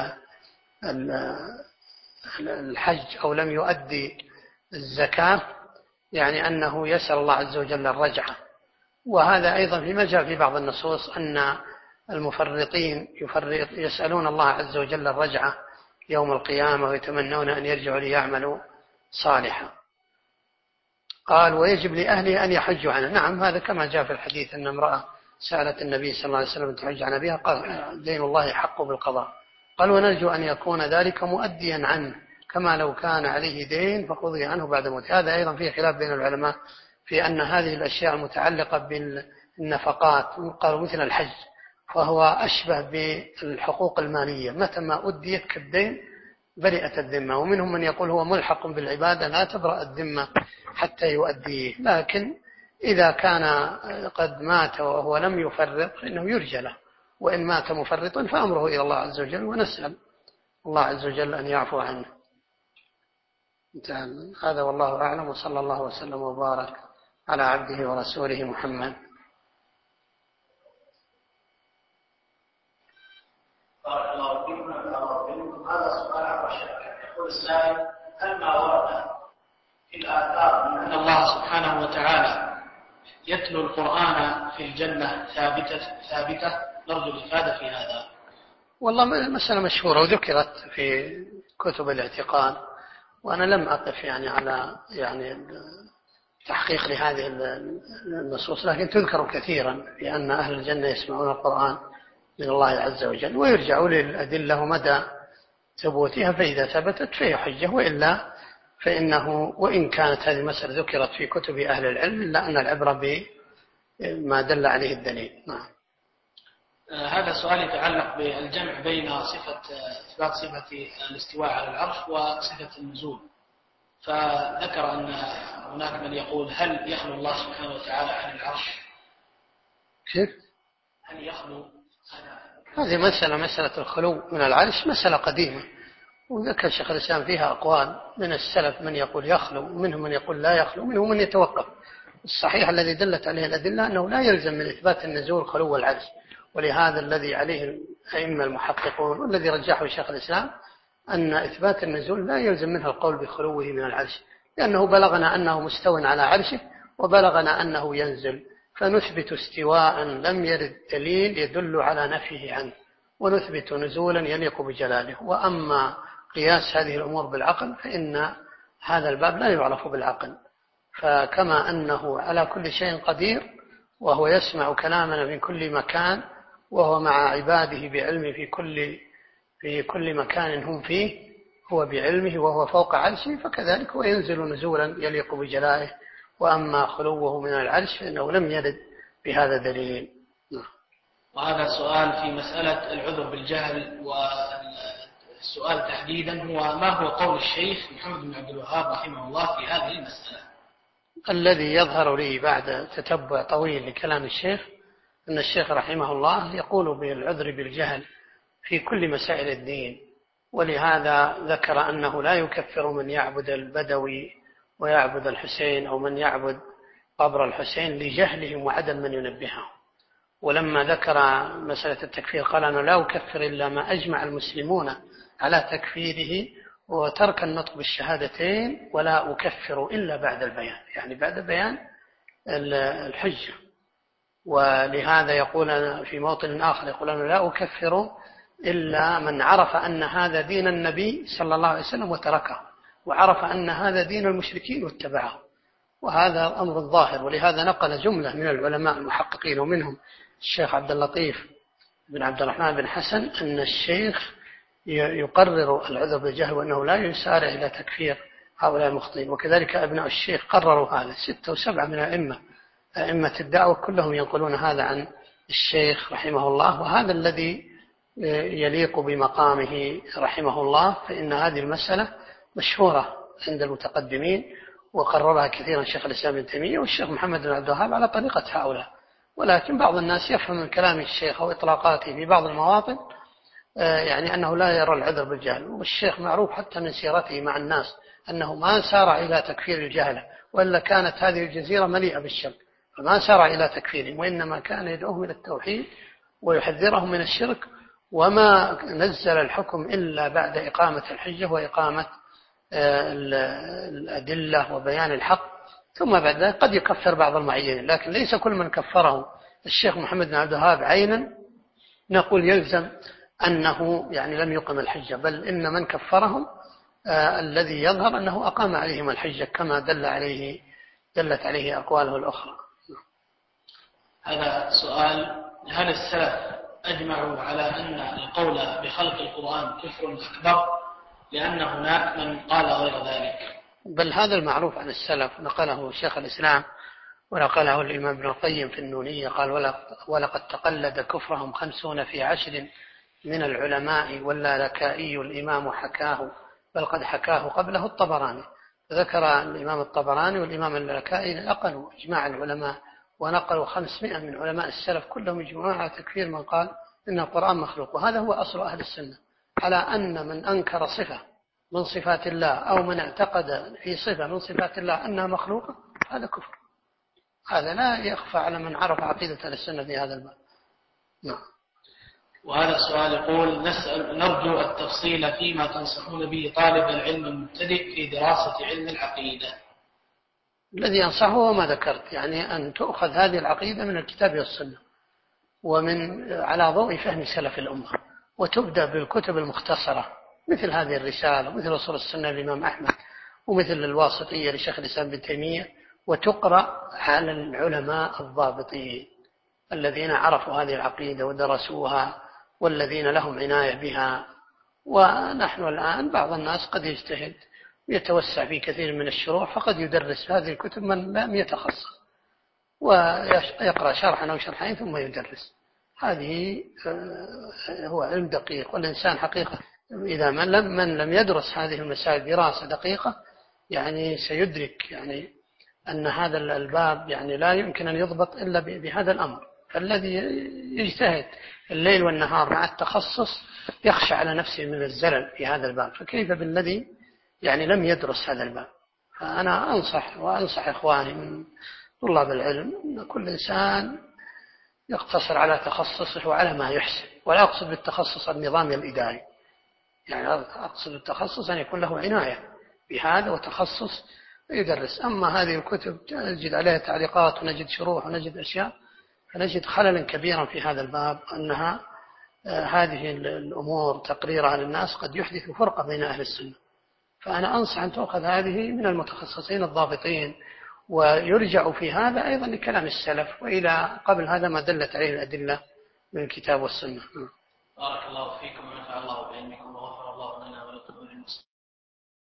الحج أو لم يؤدي الزكاة يعني أنه يسأل الله عز وجل الرجعة. وهذا أيضا فيما جاء في بعض النصوص أن المفرطين يفرط يسألون الله عز وجل الرجعة يوم القيامة ويتمنون أن يرجعوا ليعملوا صالحا. قال ويجب لأهله أن يحجوا عنه. نعم، هذا كما جاء في الحديث أن امرأة سألت النبي صلى الله عليه وسلم تحج عن أبيها قال دين الله حق بالقضاء. قال ونرجو أن يكون ذلك مؤديا عنه كما لو كان عليه دين فقضي عنه بعد موته. هذا أيضا فيه خلاف بين العلماء في أن هذه الأشياء المتعلقة بالنفقات قالوا مثل الحج فهو أشبه بالحقوق المالية، متى ما أديت كالدين برئت الذمة. ومنهم من يقول هو ملحق بالعبادة لا تبرأ الذمة حتى يؤديه، لكن إذا كان قد مات وهو لم يفرط فإنه يرجى له، وإن مات مفرطا فأمره إلى الله عز وجل ونسأل الله عز وجل أن يعفو عنه. هذا والله أعلم، وصلى الله وسلم وبارك على عبده ورسوله محمد. بارك الله فيكم. هذا سؤال عن الشرع. يقول السائل هل ما ورد في الآثار من أن الله سبحانه وتعالى يتلو القرآن في الجنة ثابتة ثابتة نرجو الإفادة في هذا. والله مسألة مشهورة وذكرت في كتب الاعتقاد، وأنا لم أقف يعني على يعني تحقيق لهذه النصوص، لكن تذكر كثيرا بأن أهل الجنة يسمعون القرآن من الله عز وجل ويرجعوا للأدلة ومدى ثبوتها، فإذا ثبتت فهي حجة، وإلا فإنه وإن كانت هذه المسألة ذكرت في كتب أهل العلم إلا أن العبرة بما دل عليه الدليل. نعم. هذا سؤال يتعلق بالجمع بين صفة إثبات صفة الاستواء على العرش وصفة النزول، فذكر أن هناك من يقول هل يخلو الله سبحانه وتعالى عن العرش؟ كيف؟ هل يخلو؟ هذه مسألة مسألة الخلو من العرش مسألة قديمة، وذكر شيخ الإسلام فيها أقوال من السلف، من يقول يخلو ومنهم من يقول لا يخلو ومنهم من يتوقف. الصحيح الذي دلت عليه الأدلة أنه لا يلزم من إثبات النزول خلو العرش، ولهذا الذي عليه الأئمة المحققون والذي رجحه شيخ الإسلام أن إثبات النزول لا يلزم منها القول بخلوه من العرش، لأنه بلغنا أنه مستو على عرشه وبلغنا أنه ينزل، فنثبت استواء لم يرد دليل يدل على نفيه عنه، ونثبت نزولا يليق بجلاله. وأما قياس هذه الأمور بالعقل فإن هذا الباب لا يعرف بالعقل، فكما أنه على كل شيء قدير وهو يسمع كلامنا من كل مكان وهو مع عباده بعلمه في كل في كل مكان هم فيه هو بعلمه وهو فوق عرشه، فكذلك هو ينزل نزولا يليق بجلاله. وأما خلوه من العرش فإنه لم يرد بهذا دليل. وهذا سؤال في مسألة العذر بالجهل، والسؤال تحديدا هو ما هو قول الشيخ محمد بن عبد الوهاب رحمه الله في هذه المسألة؟ الذي يظهر لي بعد تتبع طويل لكلام الشيخ أن الشيخ رحمه الله يقول بالعذر بالجهل في كل مسائل الدين، ولهذا ذكر أنه لا يكفر من يعبد البدوي ويعبد الحسين أو من يعبد قبر الحسين لجهلهم وعدم من ينبههم. ولما ذكر مسألة التكفير قال أنه لا أكفر إلا ما أجمع المسلمون على تكفيره وترك النطق بالشهادتين، ولا أكفر إلا بعد البيان، يعني بعد بيان الحجة. ولهذا يقول في موطن آخر يقول أنه لا أكفر إلا من عرف أن هذا دين النبي صلى الله عليه وسلم وتركه، وعرف أن هذا دين المشركين واتبعه، وهذا الأمر الظاهر. ولهذا نقل جملة من العلماء المحققين ومنهم الشيخ عبد اللطيف بن عبد الرحمن بن حسن أن الشيخ يقرر العذر بالجهل وأنه لا يسارع إلى تكفير هؤلاء المخطئين، وكذلك أبناء الشيخ قرروا هذا، ستة وسبعة من الأئمة أئمة الدعوة كلهم ينقلون هذا عن الشيخ رحمه الله، وهذا الذي يليق بمقامه رحمه الله. فإن هذه المسألة مشهورة عند المتقدمين وقررها كثيرا شيخ الإسلام ابن تيمية والشيخ محمد بن عبد الوهاب على طريقة هؤلاء، ولكن بعض الناس يفهم من كلام الشيخ أو إطلاقاته في بعض المواطن يعني أنه لا يرى العذر بالجهل. والشيخ معروف حتى من سيرته مع الناس أنه ما سارع إلى تكفير الجهلة، وإلا كانت هذه الجزيرة مليئة بالشرك، فما سارع إلى تكفيرهم، وإنما كان يدعوهم إلى التوحيد ويحذرهم من الشرك، وما نزل الحكم إلا بعد إقامة الحجة وإقامة الأدلة وبيان الحق، ثم بعد ذلك قد يكفر بعض المعينين، لكن ليس كل من كفره الشيخ محمد بن عبد الوهاب عينا نقول يلزم أنه يعني لم يقم الحجة، بل إن من كفرهم آه الذي يظهر أنه أقام عليهم الحجة كما دل عليه دلت عليه أقواله الأخرى. هذا سؤال: هل السلف أجمعوا على أن القول بخلق القرآن كفر أكبر لأن هناك من قال غير ذلك؟ بل هذا المعروف عن السلف، نقله شيخ الإسلام ونقله الإمام ابن القيم في النونية، قال: ولقد تقلد كفرهم خمسون في عشر من العلماء واللالكائي الإمام حكاه، بل قد حكاه قبله الطبراني. ذكر الإمام الطبراني والإمام اللالكائي نقلوا إجماع العلماء، ونقلوا خمسمائة من علماء السلف كلهم يجمعون على تكفير من قال إن القرآن مخلوق. وهذا هو أصل أهل السنة، على أن من أنكر صفة من صفات الله أو من اعتقد في صفة من صفات الله أنها مخلوقة هذا كفر. هذا لا يخفى على من عرف عقيدة أهل السنة في هذا الباب. نعم. وهذا السؤال يقول: نسأل نرجو التفصيل فيما تنصحون به طالب العلم المبتدئ في دراسة علم العقيدة. الذي ينصحه هو ما ذكرت، يعني أن تؤخذ هذه العقيدة من الكتاب والسنة ومن على ضوء فهم سلف الأمة، وتبدأ بالكتب المختصرة مثل هذه الرسالة ومثل أصول السنة للإمام أحمد ومثل الواسطية لشيخ الإسلام ابن تيمية، وتقرأ على العلماء الضابطين الذين عرفوا هذه العقيدة ودرسوها والذين لهم عناية بها. ونحن الآن بعض الناس قد يجتهد ويتوسع في كثير من الشروح، فقد يدرس هذه الكتب من لم يتخصص ويقرأ شرحا أو شرحين ثم يدرس. هذه هو علم دقيق، والإنسان حقيقة إذا من لم, من لم يدرس هذه المسائل دراسة دقيقة يعني سيدرك يعني أن هذا الباب يعني لا يمكن أن يضبط إلا بهذا الأمر. فالذي يجتهد الليل والنهار مع التخصص يخشى على نفسه من الزلل في هذا الباب، فكيف بالذي يعني لم يدرس هذا الباب؟ فأنا أنصح وأنصح إخواني من طلاب العلم أن كل إنسان يقتصر على تخصصه وعلى ما يحسن، ولا أقصد بالتخصص النظام الإداري، يعني أقصد بالتخصص أن يكون له عناية بهذا وتخصص يدرس. أما هذه الكتب نجد عليها تعليقات ونجد شروح ونجد أشياء، فنجد خللا كبيرا في هذا الباب، أنها هذه الأمور تقريرها للناس قد يحدث فرقة بين أهل السنة. فأنا أنصح أن تأخذ هذه من المتخصصين الضابطين، ويرجع في هذا أيضا لكلام السلف، وإلى قبل هذا ما دلت عليه الأدلة من الكتاب والسنة. بارك الله فيكم ونفع الله بعلمكم.